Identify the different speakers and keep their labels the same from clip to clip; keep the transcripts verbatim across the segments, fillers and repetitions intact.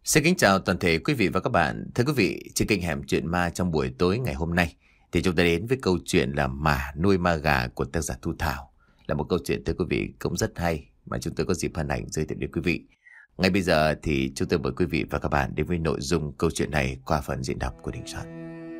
Speaker 1: Xin kính chào toàn thể quý vị và các bạn. Thưa quý vị, trên kênh Hẻm Chuyện Ma trong buổi tối ngày hôm nay thì chúng ta đến với câu chuyện là Mà Nuôi Ma Gà của tác giả Thu Thảo. Là một câu chuyện thưa quý vị cũng rất hay mà chúng tôi có dịp hân hạnh giới thiệu đến quý vị. Ngay bây giờ thì chúng tôi mời quý vị và các bạn đến với nội dung câu chuyện này qua phần diễn đọc của Đình Soạn.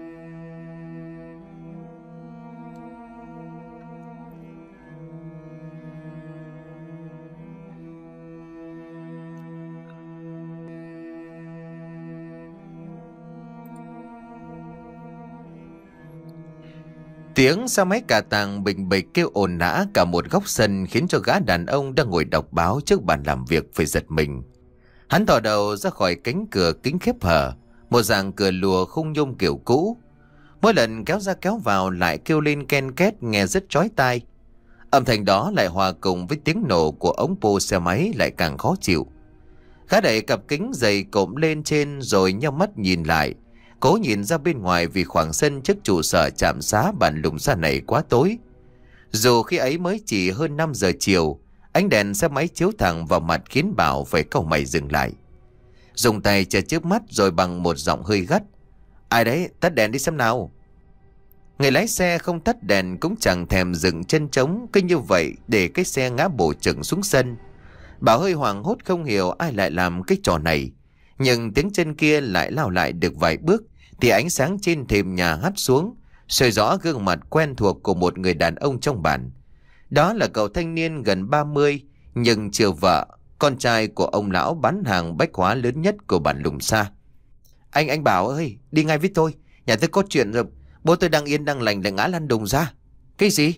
Speaker 1: Tiếng xe máy cà tàng bình bịch kêu ồn ào cả một góc sân khiến cho gã đàn ông đang ngồi đọc báo trước bàn làm việc phải giật mình. Hắn thò đầu ra khỏi cánh cửa kính khép hở, một dạng cửa lùa khung nhôm kiểu cũ. Mỗi lần kéo ra kéo vào lại kêu lên ken két nghe rất chói tai. Âm thanh đó lại hòa cùng với tiếng nổ của ống pô xe máy lại càng khó chịu. Gã đẩy cặp kính dày cộm lên trên rồi nheo mắt nhìn lại. Cố nhìn ra bên ngoài vì khoảng sân trước trụ sở trạm xá bản Lùng Sa này quá tối. Dù khi ấy mới chỉ hơn năm giờ chiều, ánh đèn xe máy chiếu thẳng vào mặt khiến Bảo phải cau mày dừng lại. Dùng tay che trước mắt rồi bằng một giọng hơi gắt: "Ai đấy, tắt đèn đi xem nào." Người lái xe không tắt đèn cũng chẳng thèm dừng chân trống, cứ như vậy để cái xe ngã bổ chừng xuống sân. Bảo hơi hoảng hốt không hiểu ai lại làm cái trò này. Nhưng tiếng chân kia lại lao lại được vài bước thì ánh sáng trên thềm nhà hắt xuống, soi rõ gương mặt quen thuộc của một người đàn ông trong bản. Đó là cậu thanh niên gần ba mươi nhưng chưa vợ, con trai của ông lão bán hàng bách hóa lớn nhất của bản Lùng Sa. Anh anh Bảo ơi, đi ngay với tôi, nhà tôi có chuyện rồi, bố tôi đang yên đang lành lại ngã lăn đùng ra." "Cái gì?"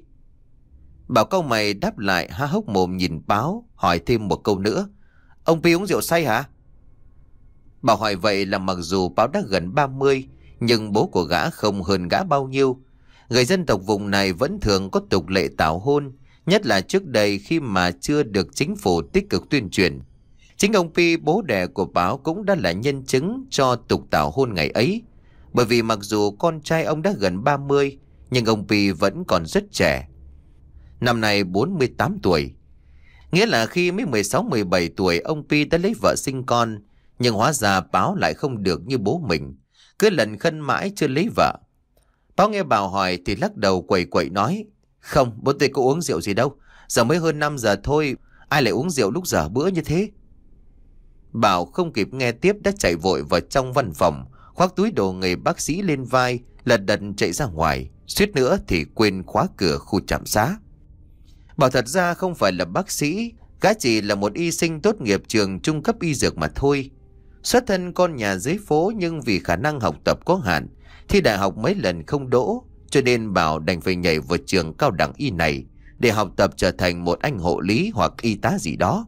Speaker 1: Bảo cau mày đáp lại, há hốc mồm nhìn báo, hỏi thêm một câu nữa: "Ông Pi uống rượu say hả?" Bảo hỏi vậy là mặc dù Báo đã gần ba mươi, nhưng bố của gã không hơn gã bao nhiêu. Người dân tộc vùng này vẫn thường có tục lệ tảo hôn, nhất là trước đây khi mà chưa được chính phủ tích cực tuyên truyền. Chính ông Pi, bố đẻ của Báo, cũng đã là nhân chứng cho tục tảo hôn ngày ấy. Bởi vì mặc dù con trai ông đã gần ba mươi, nhưng ông Pi vẫn còn rất trẻ. Năm nay bốn mươi tám tuổi. Nghĩa là khi mới mười sáu mười bảy tuổi, ông Pi đã lấy vợ sinh con. Nhưng hóa ra Báo lại không được như bố mình, cứ lần khân mãi chưa lấy vợ. Báo nghe Bảo hỏi thì lắc đầu quẩy quẩy nói: "Không, bố tôi có uống rượu gì đâu. Giờ mới hơn năm giờ thôi, ai lại uống rượu lúc giờ bữa như thế." Bảo không kịp nghe tiếp đã chạy vội vào trong văn phòng, khoác túi đồ nghề bác sĩ lên vai, lật đật chạy ra ngoài, suýt nữa thì quên khóa cửa khu trạm xá. Bảo thật ra không phải là bác sĩ, gã chỉ là một y sinh tốt nghiệp trường trung cấp y dược mà thôi. Xuất thân con nhà dưới phố nhưng vì khả năng học tập có hạn, thi đại học mấy lần không đỗ, cho nên Bảo đành phải nhảy vào trường cao đẳng y này để học tập trở thành một anh hộ lý hoặc y tá gì đó.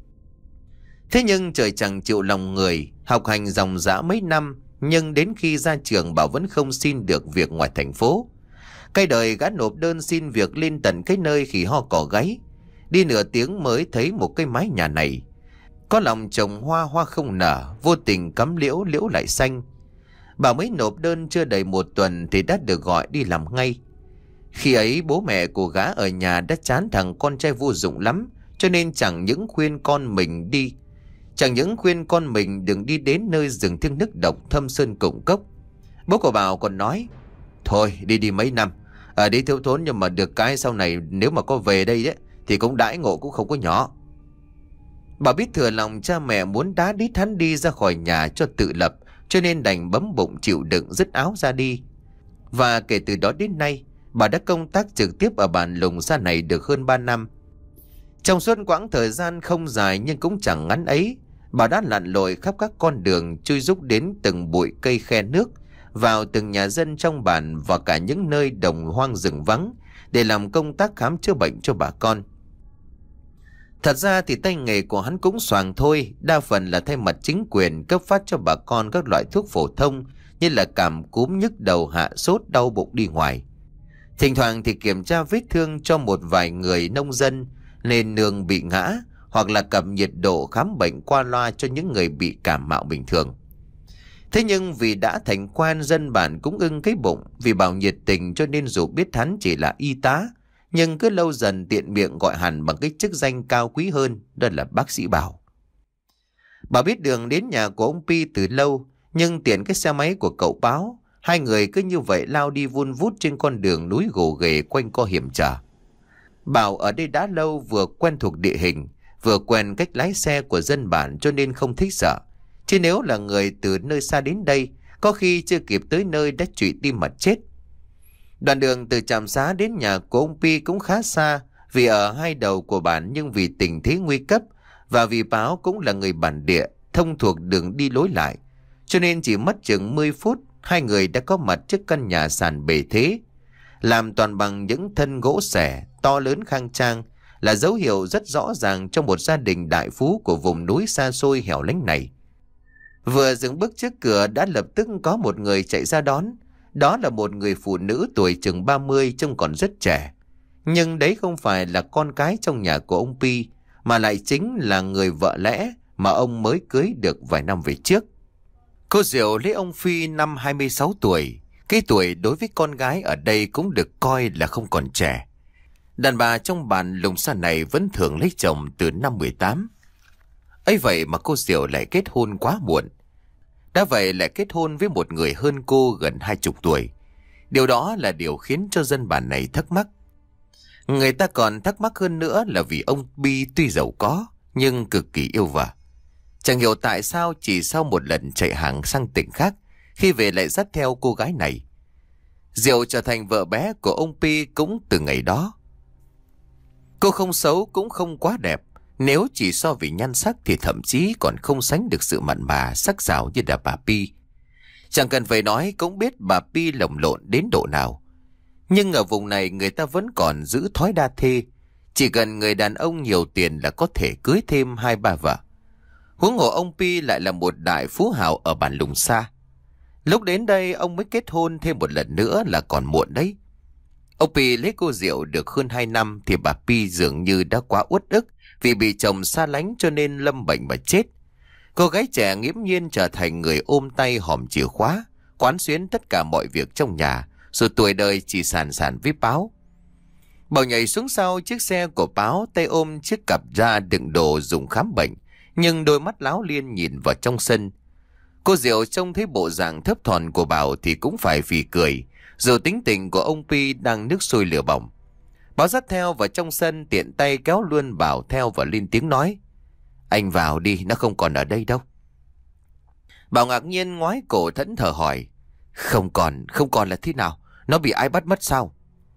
Speaker 1: Thế nhưng trời chẳng chịu lòng người, học hành dòng dã mấy năm, nhưng đến khi ra trường Bảo vẫn không xin được việc ngoài thành phố. Cây đời gã nộp đơn xin việc lên tận cái nơi khỉ ho cỏ gáy. Đi nửa tiếng mới thấy một cái mái nhà này. Có lòng trồng hoa hoa không nở, vô tình cắm liễu liễu lại xanh. Bảo mới nộp đơn chưa đầy một tuần thì đã được gọi đi làm ngay. Khi ấy bố mẹ của gã ở nhà đã chán thằng con trai vô dụng lắm, cho nên chẳng những khuyên con mình đi, chẳng những khuyên con mình đừng đi đến nơi rừng thiêng nước độc thâm sơn củng cốc. Bố của Bảo còn nói: "Thôi đi đi mấy năm, ở đây thiếu thốn nhưng mà được cái sau này nếu mà có về đây đấy thì cũng đãi ngộ cũng không có nhỏ." Bà biết thừa lòng cha mẹ muốn đá đít hắn đi ra khỏi nhà cho tự lập, cho nên đành bấm bụng chịu đựng dứt áo ra đi. Và kể từ đó đến nay, bà đã công tác trực tiếp ở bản Lùng Sa này được hơn ba năm. Trong suốt quãng thời gian không dài nhưng cũng chẳng ngắn ấy, bà đã lặn lội khắp các con đường, chui rúc đến từng bụi cây khe nước, vào từng nhà dân trong bản và cả những nơi đồng hoang rừng vắng để làm công tác khám chữa bệnh cho bà con. Thật ra thì tay nghề của hắn cũng xoàng thôi, đa phần là thay mặt chính quyền cấp phát cho bà con các loại thuốc phổ thông như là cảm cúm, nhức đầu, hạ sốt, đau bụng đi ngoài. Thỉnh thoảng thì kiểm tra vết thương cho một vài người nông dân nên nương bị ngã, hoặc là cầm nhiệt độ khám bệnh qua loa cho những người bị cảm mạo bình thường. Thế nhưng vì đã thành quan, dân bản cũng ưng cái bụng, vì Bảo nhiệt tình cho nên dù biết hắn chỉ là y tá, nhưng cứ lâu dần tiện miệng gọi hẳn bằng cái chức danh cao quý hơn, đó là bác sĩ Bảo. Bà biết đường đến nhà của ông Pi từ lâu, nhưng tiện cái xe máy của cậu Báo, hai người cứ như vậy lao đi vun vút trên con đường núi gồ ghề quanh co hiểm trở. Bảo ở đây đã lâu, vừa quen thuộc địa hình, vừa quen cách lái xe của dân bản cho nên không thích sợ. Chứ nếu là người từ nơi xa đến đây, có khi chưa kịp tới nơi đã trụy tim mà chết. Đoạn đường từ trạm xá đến nhà của ông Pi cũng khá xa, vì ở hai đầu của bản, nhưng vì tình thế nguy cấp và vì Báo cũng là người bản địa, thông thuộc đường đi lối lại, cho nên chỉ mất chừng mười phút, hai người đã có mặt trước căn nhà sàn bề thế, làm toàn bằng những thân gỗ xẻ to lớn khang trang, là dấu hiệu rất rõ ràng trong một gia đình đại phú của vùng núi xa xôi hẻo lánh này. Vừa dừng bước trước cửa đã lập tức có một người chạy ra đón. Đó là một người phụ nữ tuổi chừng ba mươi, trông còn rất trẻ. Nhưng đấy không phải là con cái trong nhà của ông Pi, mà lại chính là người vợ lẽ mà ông mới cưới được vài năm về trước. Cô Diệu lấy ông Phi năm hai mươi sáu tuổi. Cái tuổi đối với con gái ở đây cũng được coi là không còn trẻ. Đàn bà trong bản lùng xa này vẫn thường lấy chồng từ năm mười tám. Ấy vậy mà cô Diệu lại kết hôn quá muộn. Đã vậy lại kết hôn với một người hơn cô gần hai chục tuổi. Điều đó là điều khiến cho dân bản này thắc mắc. Người ta còn thắc mắc hơn nữa là vì ông Bi tuy giàu có nhưng cực kỳ yêu vợ. Chẳng hiểu tại sao chỉ sau một lần chạy hàng sang tỉnh khác, khi về lại dắt theo cô gái này. Diệu trở thành vợ bé của ông Pi cũng từ ngày đó. Cô không xấu cũng không quá đẹp. Nếu chỉ so về nhan sắc thì thậm chí còn không sánh được sự mặn mà sắc sảo như là bà Pi. Chẳng cần phải nói cũng biết bà Pi lồng lộn đến độ nào. Nhưng ở vùng này người ta vẫn còn giữ thói đa thê. Chỉ cần người đàn ông nhiều tiền là có thể cưới thêm hai ba vợ. Huống hồ ông Pi lại là một đại phú hào ở bản lùng xa. Lúc đến đây ông mới kết hôn thêm một lần nữa là còn muộn đấy. Ông Pi lấy cô Diệu được hơn hai năm thì bà Pi dường như đã quá uất ức vì bị chồng xa lánh cho nên lâm bệnh mà chết. Cô gái trẻ nghiễm nhiên trở thành người ôm tay hòm chìa khóa, quán xuyến tất cả mọi việc trong nhà, rồi tuổi đời chỉ sàn sàn với Báo. Bảo nhảy xuống sau chiếc xe của Báo, tay ôm chiếc cặp da đựng đồ dùng khám bệnh, nhưng đôi mắt láo liên nhìn vào trong sân. Cô Diệu trông thấy bộ dạng thấp thỏm của Bảo thì cũng phải phì cười, dù tính tình của ông Pi đang nước sôi lửa bỏng. Báo dắt theo vào trong sân, tiện tay kéo luôn Bảo theo và lên tiếng nói: "Anh vào đi, nó không còn ở đây đâu." Bảo ngạc nhiên ngoái cổ thẫn thờ hỏi: Không còn, không còn là thế nào? Nó bị ai bắt mất sao?"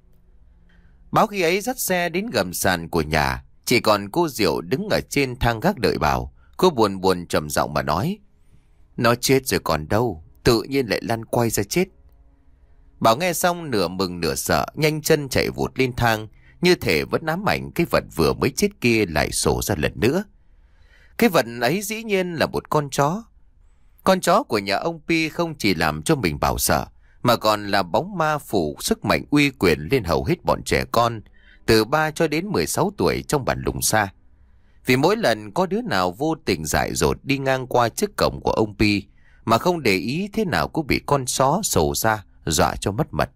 Speaker 1: Báo khi ấy dắt xe đến gầm sàn của nhà, chỉ còn cô Diệu đứng ở trên thang gác đợi Bảo. Cô buồn buồn trầm giọng mà nói: "Nó chết rồi còn đâu, tự nhiên lại lăn quay ra chết." Bảo nghe xong nửa mừng nửa sợ, nhanh chân chạy vụt lên thang, như thể vẫn ám ảnh cái vật vừa mới chết kia lại sổ ra lần nữa. Cái vật ấy dĩ nhiên là một con chó. Con chó của nhà ông Pi không chỉ làm cho mình Bảo sợ, mà còn là bóng ma phủ sức mạnh uy quyền lên hầu hết bọn trẻ con từ ba cho đến mười sáu tuổi trong bản lùng xa. Vì mỗi lần có đứa nào vô tình dại dột đi ngang qua trước cổng của ông Pi mà không để ý, thế nào cũng bị con chó sổ ra dọa cho mất mật.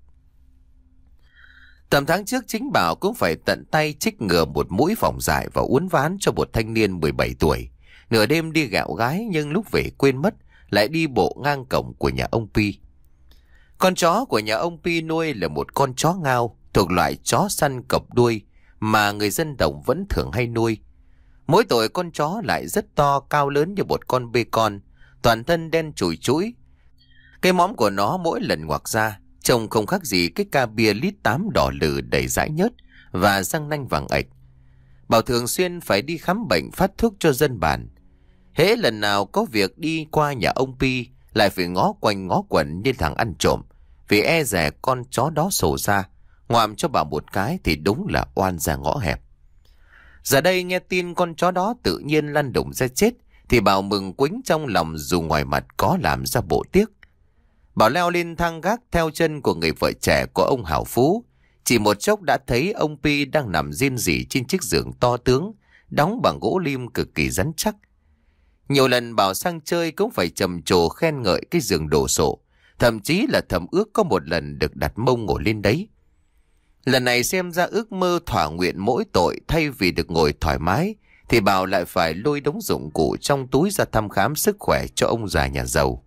Speaker 1: Tầm tháng trước chính Bảo cũng phải tận tay chích ngừa một mũi phòng dại và uốn ván cho một thanh niên mười bảy tuổi. Nửa đêm đi gạo gái nhưng lúc về quên mất, lại đi bộ ngang cổng của nhà ông Pi. Con chó của nhà ông Pi nuôi là một con chó ngao, thuộc loại chó săn cọp đuôi mà người dân Đồng vẫn thường hay nuôi. Mỗi tội con chó lại rất to, cao lớn như một con bê con, toàn thân đen chùi chũi. Cái mõm của nó mỗi lần ngoạc ra trông không khác gì cái ca bia lít tám đỏ lử đầy dãi nhớt và răng nanh vàng ạch. Bảo thường xuyên phải đi khám bệnh phát thuốc cho dân bản. Hễ lần nào có việc đi qua nhà ông Pi lại phải ngó quanh ngó quẩn như thằng ăn trộm, vì e dè con chó đó sổ ra, ngoạm cho Bảo một cái thì đúng là oan ra ngõ hẹp. Giờ đây nghe tin con chó đó tự nhiên lăn đùng ra chết thì Bảo mừng quính trong lòng, dù ngoài mặt có làm ra bộ tiếc. Bảo leo lên thang gác theo chân của người vợ trẻ của ông hảo phú. Chỉ một chốc đã thấy ông Pi đang nằm rên rỉ trên chiếc giường to tướng, đóng bằng gỗ lim cực kỳ rắn chắc. Nhiều lần Bảo sang chơi cũng phải trầm trồ khen ngợi cái giường đồ sộ, thậm chí là thầm ước có một lần được đặt mông ngồi lên đấy. Lần này xem ra ước mơ thỏa nguyện mỗi tội, thay vì được ngồi thoải mái thì Bảo lại phải lôi đống dụng cụ trong túi ra thăm khám sức khỏe cho ông già nhà giàu.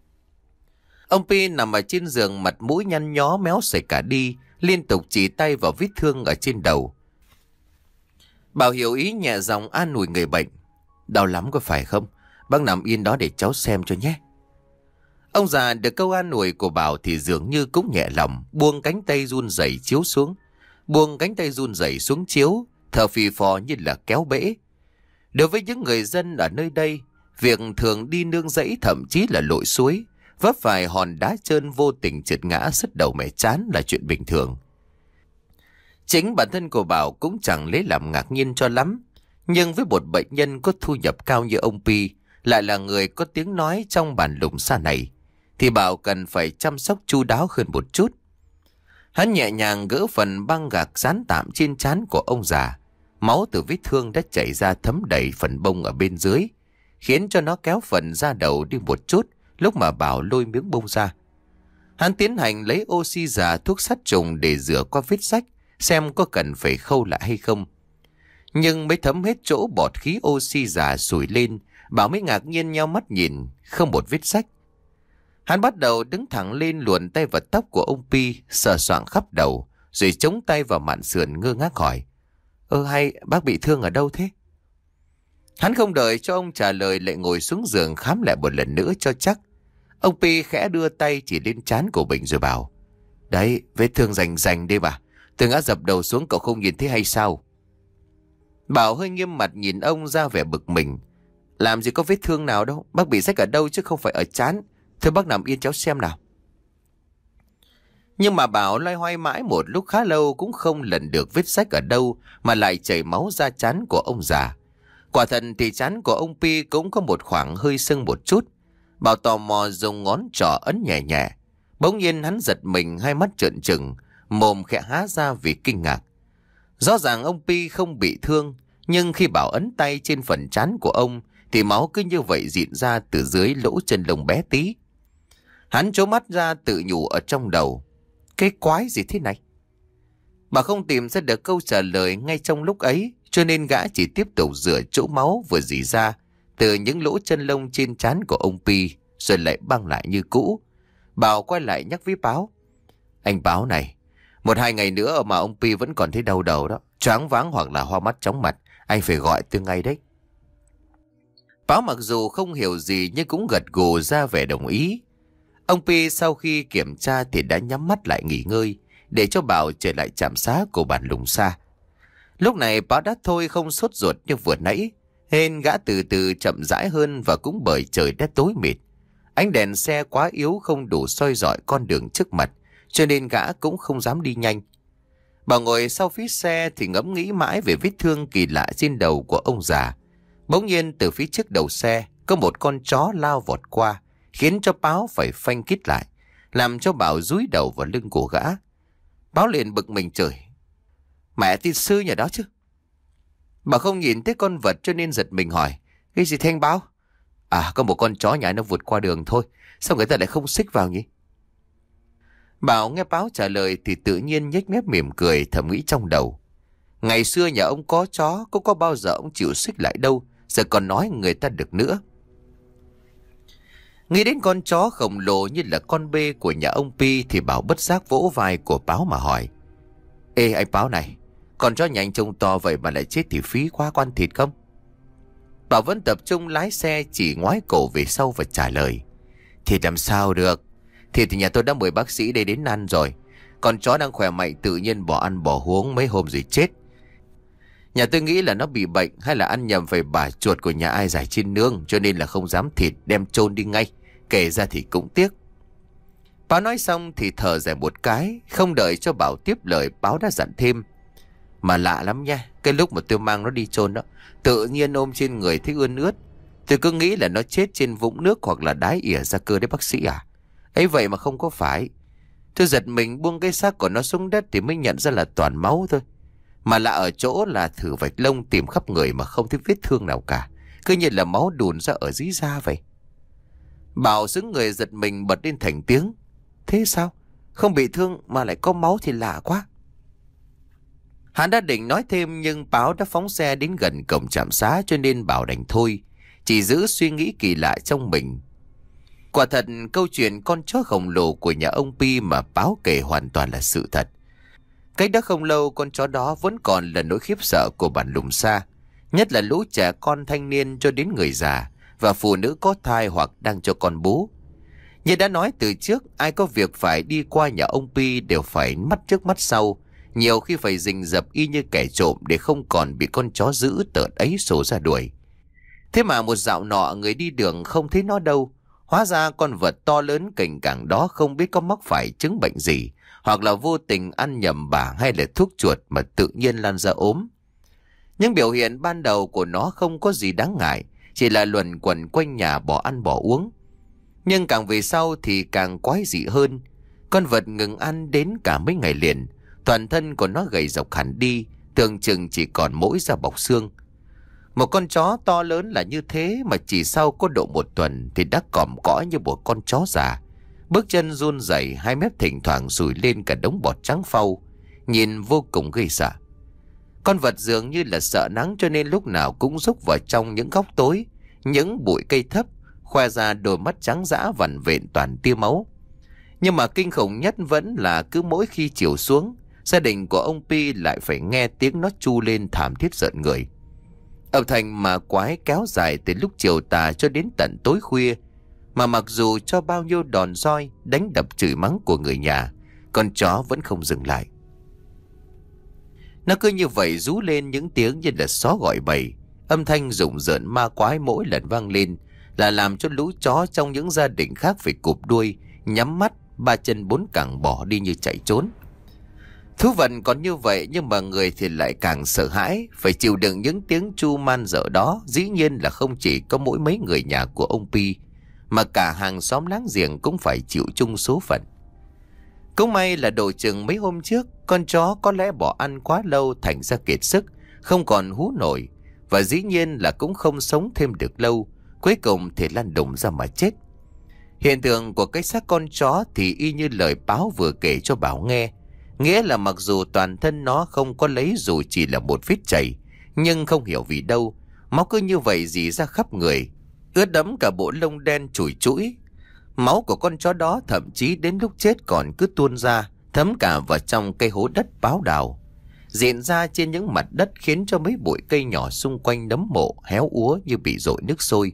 Speaker 1: Ông Pi nằm ở trên giường, mặt mũi nhăn nhó méo sẩy cả đi, liên tục chỉ tay vào vết thương ở trên đầu. Bảo hiểu ý nhẹ giọng an ủi người bệnh. Đau lắm có phải không? Bác nằm yên đó để cháu xem cho nhé. Ông già được câu an ủi của Bảo thì dường như cũng nhẹ lòng, buông cánh tay run rẩy chiếu xuống. Buông cánh tay run rẩy xuống chiếu, thở phì phò như là kéo bể. Đối với những người dân ở nơi đây, việc thường đi nương rẫy thậm chí là lội suối, vấp phải hòn đá trơn vô tình trượt ngã sứt đầu mẻ chán là chuyện bình thường. Chính bản thân của Bảo cũng chẳng lấy làm ngạc nhiên cho lắm. Nhưng với một bệnh nhân có thu nhập cao như ông Pi, lại là người có tiếng nói trong bản lùng xa này, thì Bảo cần phải chăm sóc chu đáo hơn một chút. Hắn nhẹ nhàng gỡ phần băng gạc dán tạm trên trán của ông già. Máu từ vết thương đã chảy ra thấm đầy phần bông ở bên dưới, khiến cho nó kéo phần da đầu đi một chút lúc mà Bảo lôi miếng bông ra. Hắn tiến hành lấy oxy già thuốc sát trùng để rửa qua vết rách, xem có cần phải khâu lại hay không. Nhưng mới thấm hết chỗ bọt khí oxy già sủi lên, Bảo mới ngạc nhiên nheo mắt nhìn, không một vết rách. Hắn bắt đầu đứng thẳng lên, luồn tay vào tóc của ông Pi, sờ soạng khắp đầu, rồi chống tay vào mạn sườn ngơ ngác hỏi. Ơ hay bác bị thương ở đâu thế? Hắn không đợi cho ông trả lời, lại ngồi xuống giường khám lại một lần nữa cho chắc. Ông Pi khẽ đưa tay chỉ lên trán của mình rồi bảo. Đấy, vết thương rành rành đây mà. Tôi ngã dập đầu xuống cậu không nhìn thấy hay sao? Bảo hơi nghiêm mặt nhìn ông ra vẻ bực mình. Làm gì có vết thương nào đâu, bác bị rách ở đâu chứ không phải ở trán. Thôi bác nằm yên cháu xem nào. Nhưng mà Bảo loay hoay mãi một lúc khá lâu cũng không lần được vết rách ở đâu mà lại chảy máu ra trán của ông già. Quả thật thì trán của ông Pi cũng có một khoảng hơi sưng một chút. Bảo tò mò dùng ngón trỏ ấn nhẹ nhẹ. Bỗng nhiên hắn giật mình, hai mắt trợn trừng, mồm khẽ há ra vì kinh ngạc. Rõ ràng ông Pi không bị thương, nhưng khi Bảo ấn tay trên phần trán của ông thì máu cứ như vậy rịn ra từ dưới lỗ chân lông bé tí. Hắn trố mắt ra tự nhủ ở trong đầu. Cái quái gì thế này? Bà không tìm ra được câu trả lời ngay trong lúc ấy, cho nên gã chỉ tiếp tục rửa chỗ máu vừa rỉ ra từ những lỗ chân lông trên trán của ông Pi, rồi lại băng lại như cũ. Bảo quay lại nhắc với Báo. Anh Báo này, một hai ngày nữa mà ông Pi vẫn còn thấy đau đầu đó, choáng váng hoặc là hoa mắt chóng mặt, anh phải gọi tôi ngay đấy. Báo mặc dù không hiểu gì nhưng cũng gật gù ra vẻ đồng ý. Ông Pi sau khi kiểm tra thì đã nhắm mắt lại nghỉ ngơi, để cho Bảo trở lại trạm xá của bản lùng xa. Lúc này Báo đã thôi không sốt ruột như vừa nãy, nên gã từ từ chậm rãi hơn, và cũng bởi trời đã tối mịt. Ánh đèn xe quá yếu không đủ soi rọi con đường trước mặt, cho nên gã cũng không dám đi nhanh. Bảo ngồi sau phía xe thì ngẫm nghĩ mãi về vết thương kỳ lạ trên đầu của ông già. Bỗng nhiên từ phía trước đầu xe có một con chó lao vọt qua, khiến cho Báo phải phanh kít lại, làm cho Bảo dúi đầu vào lưng của gã. Báo liền bực mình chửi. Mẹ tin sư nhà đó chứ. Bảo không nhìn thấy con vật cho nên giật mình hỏi. Cái gì thế anh Báo? À, có một con chó nhà nó vụt qua đường thôi, sao người ta lại không xích vào nhỉ? Bảo nghe Báo trả lời thì tự nhiên nhếch mép mỉm cười, thầm nghĩ trong đầu. Ngày xưa nhà ông có chó, cũng có bao giờ ông chịu xích lại đâu, giờ còn nói người ta được nữa. Nghĩ đến con chó khổng lồ như là con bê của nhà ông Pi thì Bảo bất giác vỗ vai của Báo mà hỏi. Ê anh Báo này, con chó nhà anh trông to vậy mà lại chết thì phí quá, có ăn thịt không? Bảo vẫn tập trung lái xe, chỉ ngoái cổ về sau và trả lời. Thịt làm sao được, thịt thì nhà tôi đã mời bác sĩ đây đến ăn rồi. Con chó đang khỏe mạnh tự nhiên bỏ ăn bỏ uống mấy hôm rồi chết. Nhà tôi nghĩ là nó bị bệnh hay là ăn nhầm phải bả chuột của nhà ai giải trên nương, cho nên là không dám thịt, đem chôn đi ngay. Kể ra thì cũng tiếc. Báo nói xong thì thở dài một cái, không đợi cho Bảo tiếp lời, Báo đã dặn thêm. Mà lạ lắm nha, cái lúc mà tôi mang nó đi chôn đó, tự nhiên ôm trên người thấy ươn ướt. Tôi cứ nghĩ là nó chết trên vũng nước hoặc là đái ỉa ra cơ đấy bác sĩ à. Ấy vậy mà không có phải. Tôi giật mình buông cái xác của nó xuống đất thì mới nhận ra là toàn máu thôi. Mà lạ ở chỗ là thử vạch lông tìm khắp người mà không thấy vết thương nào cả, cứ như là máu đùn ra ở dưới da vậy. Bảo xứng người giật mình bật lên thành tiếng. Thế sao? Không bị thương mà lại có máu thì lạ quá. Hắn đã định nói thêm nhưng Báo đã phóng xe đến gần cổng trạm xá cho nên bảo đành thôi, chỉ giữ suy nghĩ kỳ lạ trong mình. Quả thật câu chuyện con chó khổng lồ của nhà ông Pi mà Báo kể hoàn toàn là sự thật. Cách đó không lâu con chó đó vẫn còn là nỗi khiếp sợ của bản Lùng Xa, nhất là lũ trẻ con thanh niên cho đến người già và phụ nữ có thai hoặc đang cho con bú. Như đã nói từ trước, ai có việc phải đi qua nhà ông Pi đều phải mắt trước mắt sau, nhiều khi phải rình rập y như kẻ trộm để không còn bị con chó dữ tợn ấy sổ ra đuổi. Thế mà một dạo nọ người đi đường không thấy nó đâu. Hóa ra con vật to lớn cành cảng đó không biết có mắc phải chứng bệnh gì, hoặc là vô tình ăn nhầm bả hay là thuốc chuột mà tự nhiên lan ra ốm. Những biểu hiện ban đầu của nó không có gì đáng ngại, chỉ là luẩn quẩn quanh nhà bỏ ăn bỏ uống. Nhưng càng về sau thì càng quái dị hơn. Con vật ngừng ăn đến cả mấy ngày liền, toàn thân của nó gầy rộc hẳn đi, tưởng chừng chỉ còn mỗi da bọc xương. Một con chó to lớn là như thế mà chỉ sau có độ một tuần thì đã còm cõi như một con chó già. Bước chân run rẩy, hai mép thỉnh thoảng sùi lên cả đống bọt trắng phau, nhìn vô cùng ghê sợ. Con vật dường như là sợ nắng cho nên lúc nào cũng rúc vào trong những góc tối, những bụi cây thấp, khoe ra đôi mắt trắng dã vằn vện toàn tia máu. Nhưng mà kinh khủng nhất vẫn là cứ mỗi khi chiều xuống, gia đình của ông Pi lại phải nghe tiếng nó tru lên thảm thiết rợn người. Âm thanh mà quái kéo dài từ lúc chiều tà cho đến tận tối khuya, mà mặc dù cho bao nhiêu đòn roi, đánh đập chửi mắng của người nhà, con chó vẫn không dừng lại. Nó cứ như vậy rú lên những tiếng như là xó gọi bầy. Âm thanh rùng rợn ma quái mỗi lần vang lên là làm cho lũ chó trong những gia đình khác phải cụp đuôi, nhắm mắt, ba chân bốn cẳng bỏ đi như chạy trốn. Thú vật còn như vậy nhưng mà người thì lại càng sợ hãi, phải chịu đựng những tiếng chu man dở đó. Dĩ nhiên là không chỉ có mỗi mấy người nhà của ông Pi, mà cả hàng xóm láng giềng cũng phải chịu chung số phận. Cũng may là độ chừng mấy hôm trước, con chó có lẽ bỏ ăn quá lâu thành ra kiệt sức, không còn hú nổi, và dĩ nhiên là cũng không sống thêm được lâu, cuối cùng thì lăn đùng ra mà chết. Hiện tượng của cái xác con chó thì y như lời Báo vừa kể cho Bảo nghe, nghĩa là mặc dù toàn thân nó không có lấy dù chỉ là một vết chảy, nhưng không hiểu vì đâu, máu cứ như vậy rỉ ra khắp người, ướt đẫm cả bộ lông đen chùi chũi. Máu của con chó đó thậm chí đến lúc chết còn cứ tuôn ra, thấm cả vào trong cây hố đất Báo đào, diện ra trên những mặt đất khiến cho mấy bụi cây nhỏ xung quanh nấm mộ héo úa như bị dội nước sôi.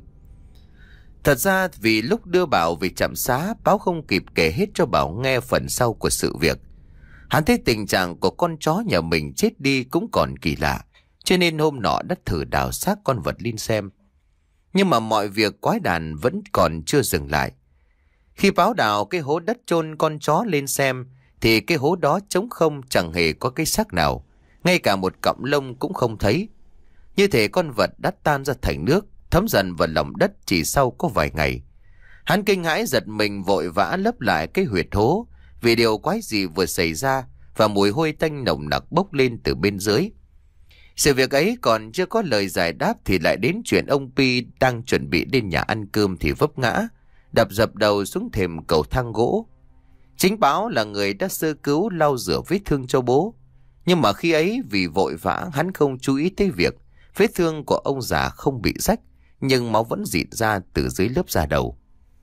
Speaker 1: Thật ra vì lúc đưa Bảo về trạm xá, Báo không kịp kể hết cho Bảo nghe phần sau của sự việc. Hắn thấy tình trạng của con chó nhà mình chết đi cũng còn kỳ lạ, cho nên hôm nọ đã thử đào xác con vật lên xem. Nhưng mà mọi việc quái đản vẫn còn chưa dừng lại. Khi Báo đào cái hố đất chôn con chó lên xem, thì cái hố đó trống không, chẳng hề có cái xác nào, ngay cả một cọng lông cũng không thấy. Như thể con vật đã tan ra thành nước, thấm dần vào lòng đất chỉ sau có vài ngày. Hắn kinh hãi giật mình vội vã lấp lại cái huyệt hố, vì điều quái gì vừa xảy ra và mùi hôi tanh nồng nặc bốc lên từ bên dưới. Sự việc ấy còn chưa có lời giải đáp thì lại đến chuyện ông Pi đang chuẩn bị đến nhà ăn cơm thì vấp ngã, đập dập đầu xuống thềm cầu thang gỗ. Chính Báo là người đã sơ cứu lau rửa vết thương cho bố, nhưng mà khi ấy vì vội vã hắn không chú ý tới việc vết thương của ông già không bị rách, nhưng máu vẫn rịn ra từ dưới lớp da đầu.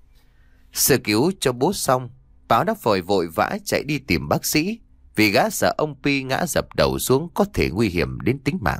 Speaker 1: Sơ cứu cho bố xong, Báo đã vội vội vã chạy đi tìm bác sĩ, vì gã sợ ông Pi ngã dập đầu xuống có thể nguy hiểm đến tính mạng.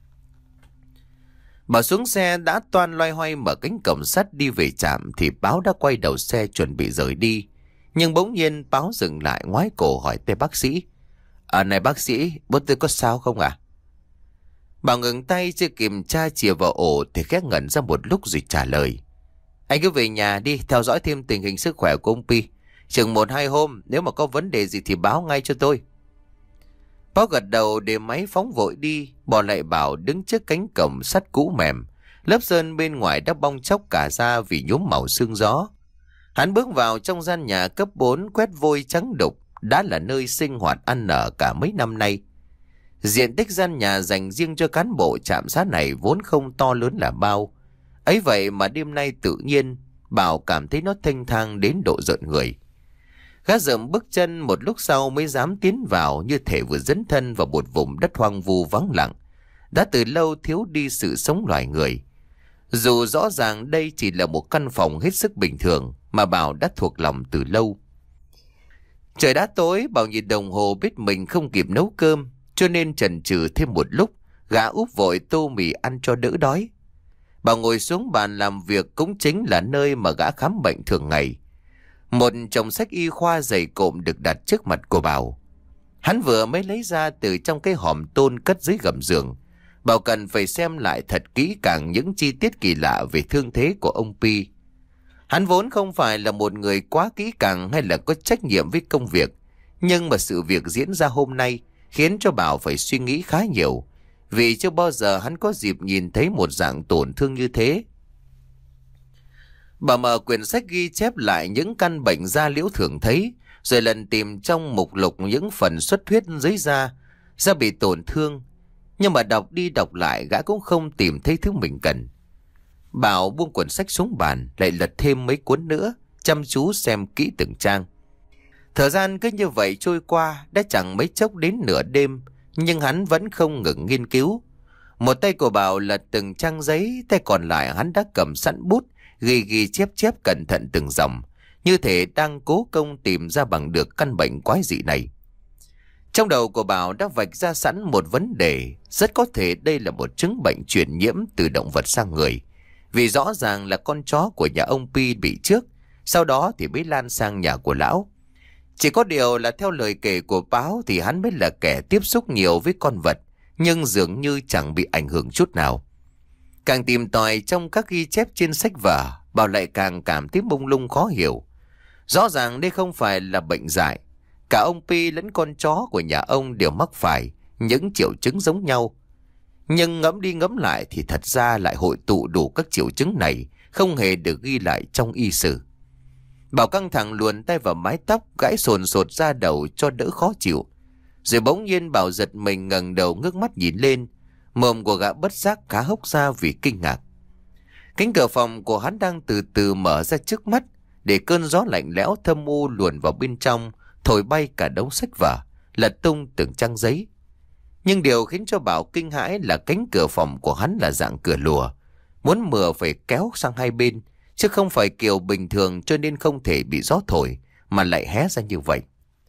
Speaker 1: Bảo xuống xe đã toan loay hoay mở cánh cổng sắt đi về trạm thì Báo đã quay đầu xe chuẩn bị rời đi. Nhưng bỗng nhiên Báo dừng lại ngoái cổ hỏi tay bác sĩ: À này bác sĩ, bố tôi có sao không à? Bảo ngừng tay chưa kịp tra chìa vào ổ thì khẽ ngẩn ra một lúc rồi trả lời: Anh cứ về nhà đi, theo dõi thêm tình hình sức khỏe của ông Pi. Chừng một hai hôm, nếu mà có vấn đề gì thì báo ngay cho tôi. Báo gật đầu để máy phóng vội đi, bỏ lại Bảo đứng trước cánh cổng sắt cũ mềm. Lớp sơn bên ngoài đã bong chóc cả ra vì nhuốm màu sương gió. Hắn bước vào trong gian nhà cấp bốn quét vôi trắng đục, đã là nơi sinh hoạt ăn ở cả mấy năm nay. Diện tích gian nhà dành riêng cho cán bộ trạm xá này vốn không to lớn là bao. Ấy vậy mà đêm nay tự nhiên Bảo cảm thấy nó thênh thang đến độ rợn người. Gã rợm bước chân một lúc sau mới dám tiến vào, như thể vừa dấn thân vào một vùng đất hoang vu vắng lặng, đã từ lâu thiếu đi sự sống loài người. Dù rõ ràng đây chỉ là một căn phòng hết sức bình thường mà Bảo đã thuộc lòng từ lâu. Trời đã tối, Bảo nhìn đồng hồ biết mình không kịp nấu cơm, cho nên chần chừ thêm một lúc, gã úp vội tô mì ăn cho đỡ đói. Bảo ngồi xuống bàn làm việc, cũng chính là nơi mà gã khám bệnh thường ngày. Một chồng sách y khoa dày cộm được đặt trước mặt của Bảo. Hắn vừa mới lấy ra từ trong cái hòm tôn cất dưới gầm giường. Bảo cần phải xem lại thật kỹ càng những chi tiết kỳ lạ về thương thế của ông Pi. Hắn vốn không phải là một người quá kỹ càng hay là có trách nhiệm với công việc, nhưng mà sự việc diễn ra hôm nay khiến cho Bảo phải suy nghĩ khá nhiều, vì chưa bao giờ hắn có dịp nhìn thấy một dạng tổn thương như thế. Bảo mở quyển sách ghi chép lại những căn bệnh da liễu thường thấy, rồi lần tìm trong mục lục những phần xuất huyết dưới da, da bị tổn thương. Nhưng mà đọc đi đọc lại, gã cũng không tìm thấy thứ mình cần. Bảo buông quyển sách xuống bàn, lại lật thêm mấy cuốn nữa, chăm chú xem kỹ từng trang. Thời gian cứ như vậy trôi qua, đã chẳng mấy chốc đến nửa đêm, nhưng hắn vẫn không ngừng nghiên cứu. Một tay của Bảo lật từng trang giấy, tay còn lại hắn đã cầm sẵn bút, ghi ghi chép chép cẩn thận từng dòng, như thể đang cố công tìm ra bằng được căn bệnh quái dị này. Trong đầu của Bảo đã vạch ra sẵn một vấn đề, rất có thể đây là một chứng bệnh truyền nhiễm từ động vật sang người. Vì rõ ràng là con chó của nhà ông Pi bị trước, sau đó thì mới lan sang nhà của lão. Chỉ có điều là theo lời kể của báo thì hắn mới là kẻ tiếp xúc nhiều với con vật, nhưng dường như chẳng bị ảnh hưởng chút nào. Càng tìm tòi trong các ghi chép trên sách vở, Bảo lại càng cảm thấy mông lung khó hiểu. Rõ ràng đây không phải là bệnh dại. Cả ông Pi lẫn con chó của nhà ông đều mắc phải những triệu chứng giống nhau. Nhưng ngẫm đi ngẫm lại thì thật ra lại hội tụ đủ các triệu chứng này, không hề được ghi lại trong y sử. Bảo căng thẳng luồn tay vào mái tóc, gãi sồn sột ra đầu cho đỡ khó chịu. Rồi bỗng nhiên Bảo giật mình ngẩng đầu ngước mắt nhìn lên. Mồm của gã bất giác há hốc ra vì kinh ngạc. Cánh cửa phòng của hắn đang từ từ mở ra trước mắt, để cơn gió lạnh lẽo thâm u luồn vào bên trong, thổi bay cả đống sách vở, lật tung từng trang giấy. Nhưng điều khiến cho Bảo kinh hãi là cánh cửa phòng của hắn là dạng cửa lùa, muốn mở phải kéo sang hai bên, chứ không phải kiểu bình thường, cho nên không thể bị gió thổi mà lại hé ra như vậy.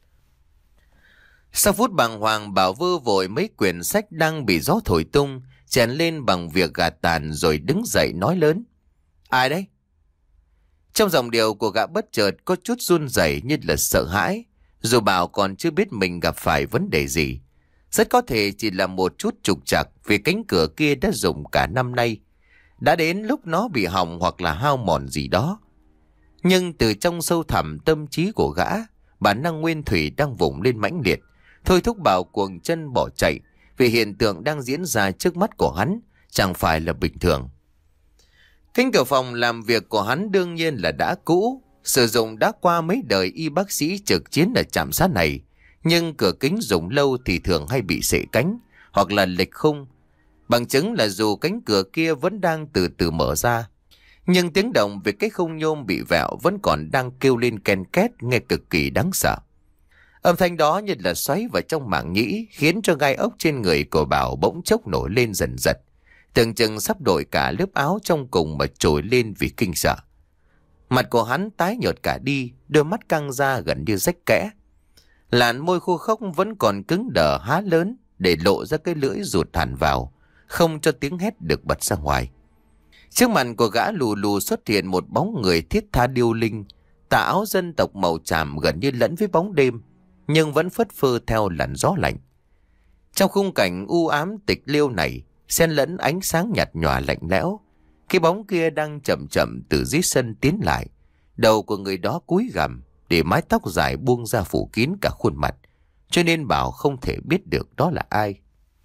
Speaker 1: Sau phút bàng hoàng, Bảo vơ vội mấy quyển sách đang bị gió thổi tung, chèn lên bằng việc gạt tàn, rồi đứng dậy nói lớn: "Ai đấy?" Trong giọng điệu của gã bất chợt có chút run rẩy như là sợ hãi, dù Bảo còn chưa biết mình gặp phải vấn đề gì. Rất có thể chỉ là một chút trục trặc, vì cánh cửa kia đã dùng cả năm nay. Đã đến lúc nó bị hỏng hoặc là hao mòn gì đó. Nhưng từ trong sâu thẳm tâm trí của gã, bản năng nguyên thủy đang vùng lên mãnh liệt, thôi thúc Bảo cuồng chân bỏ chạy, vì hiện tượng đang diễn ra trước mắt của hắn chẳng phải là bình thường. Cánh cửa phòng làm việc của hắn đương nhiên là đã cũ, sử dụng đã qua mấy đời y bác sĩ trực chiến ở trạm xá này, nhưng cửa kính dùng lâu thì thường hay bị xệ cánh hoặc là lệch khung. Bằng chứng là dù cánh cửa kia vẫn đang từ từ mở ra, nhưng tiếng động về cái khung nhôm bị vẹo vẫn còn đang kêu lên ken két, nghe cực kỳ đáng sợ. Âm thanh đó như là xoáy vào trong màng nhĩ, khiến cho gai ốc trên người của Bảo bỗng chốc nổi lên dần dần, tưởng chừng sắp đổi cả lớp áo trong cùng mà trồi lên vì kinh sợ. Mặt của hắn tái nhợt cả đi, đôi mắt căng ra gần như rách kẽ. Làn môi khô khốc vẫn còn cứng đờ há lớn để lộ ra cái lưỡi rụt hẳn vào, không cho tiếng hét được bật ra ngoài. Trước mặt của gã lù lù xuất hiện một bóng người thiết tha điêu linh, tà áo dân tộc màu tràm gần như lẫn với bóng đêm, nhưng vẫn phất phơ theo làn gió lạnh. Trong khung cảnh u ám tịch liêu này, xen lẫn ánh sáng nhạt nhòa lạnh lẽo, cái bóng kia đang chậm chậm từ dưới sân tiến lại. Đầu của người đó cúi gằm, để mái tóc dài buông ra phủ kín cả khuôn mặt, cho nên Bảo không thể biết được đó là ai.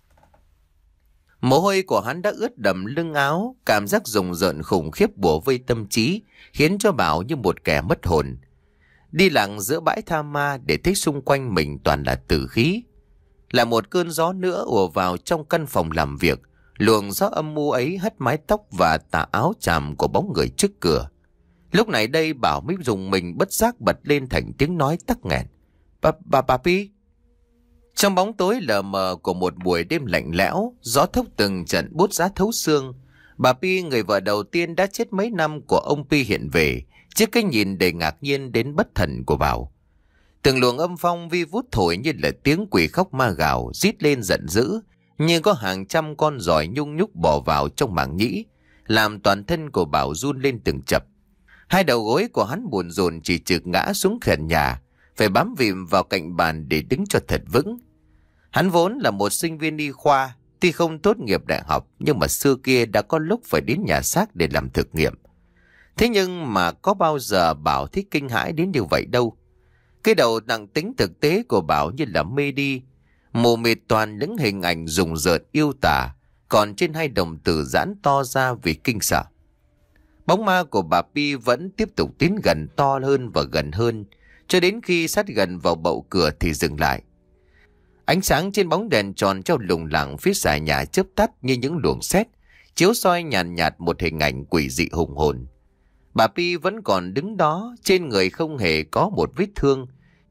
Speaker 1: Mồ hôi của hắn đã ướt đẫm lưng áo, cảm giác rùng rợn khủng khiếp bủa vây tâm trí, khiến cho Bảo như một kẻ mất hồn. Đi lặng giữa bãi tha ma để thấy xung quanh mình toàn là tử khí. Là một cơn gió nữa ùa vào trong căn phòng làm việc, luồng gió âm u ấy hất mái tóc và tà áo tràm của bóng người trước cửa. Lúc này đây Bảo mới dùng mình bất giác bật lên thành tiếng nói tắc nghẹn. Bà, bà, bà Pi. Trong bóng tối lờ mờ của một buổi đêm lạnh lẽo, gió thốc từng trận buốt giá thấu xương. Bà Pi, người vợ đầu tiên đã chết mấy năm của ông Pi hiện về, trước cái nhìn đầy ngạc nhiên đến bất thần của Bảo. Từng luồng âm phong vi vút thổi như là tiếng quỷ khóc ma gào, rít lên giận dữ, như có hàng trăm con giỏi nhung nhúc bò vào trong màng nhĩ, làm toàn thân của Bảo run lên từng chập. Hai đầu gối của hắn buồn rồn chỉ trực ngã xuống khền nhà, phải bám vịm vào cạnh bàn để đứng cho thật vững. Hắn vốn là một sinh viên y khoa, tuy không tốt nghiệp đại học, nhưng mà xưa kia đã có lúc phải đến nhà xác để làm thực nghiệm. Thế nhưng mà có bao giờ Bảo thấy kinh hãi đến như vậy đâu. Cái đầu nặng tính thực tế của Bảo như là mê đi, mù mịt toàn những hình ảnh rùng rợn yêu tả, còn trên hai đồng tử giãn to ra vì kinh sợ. Bóng ma của bà Pi vẫn tiếp tục tiến gần, to hơn và gần hơn, cho đến khi sát gần vào bậu cửa thì dừng lại. Ánh sáng trên bóng đèn tròn treo lủng lẳng phía xà nhà chớp tắt như những luồng sét, chiếu soi nhàn nhạt, nhạt một hình ảnh quỷ dị hùng hồn. Bà Pi vẫn còn đứng đó, trên người không hề có một vết thương,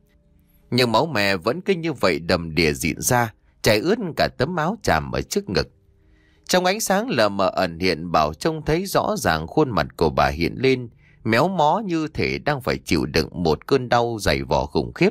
Speaker 1: nhưng máu me vẫn cứ như vậy đầm đìa dịn ra, chảy ướt cả tấm áo chàm ở trước ngực. Trong ánh sáng lờ mờ ẩn hiện, Bảo trông thấy rõ ràng khuôn mặt của bà hiện lên, méo mó như thể đang phải chịu đựng một cơn đau dày vò khủng khiếp.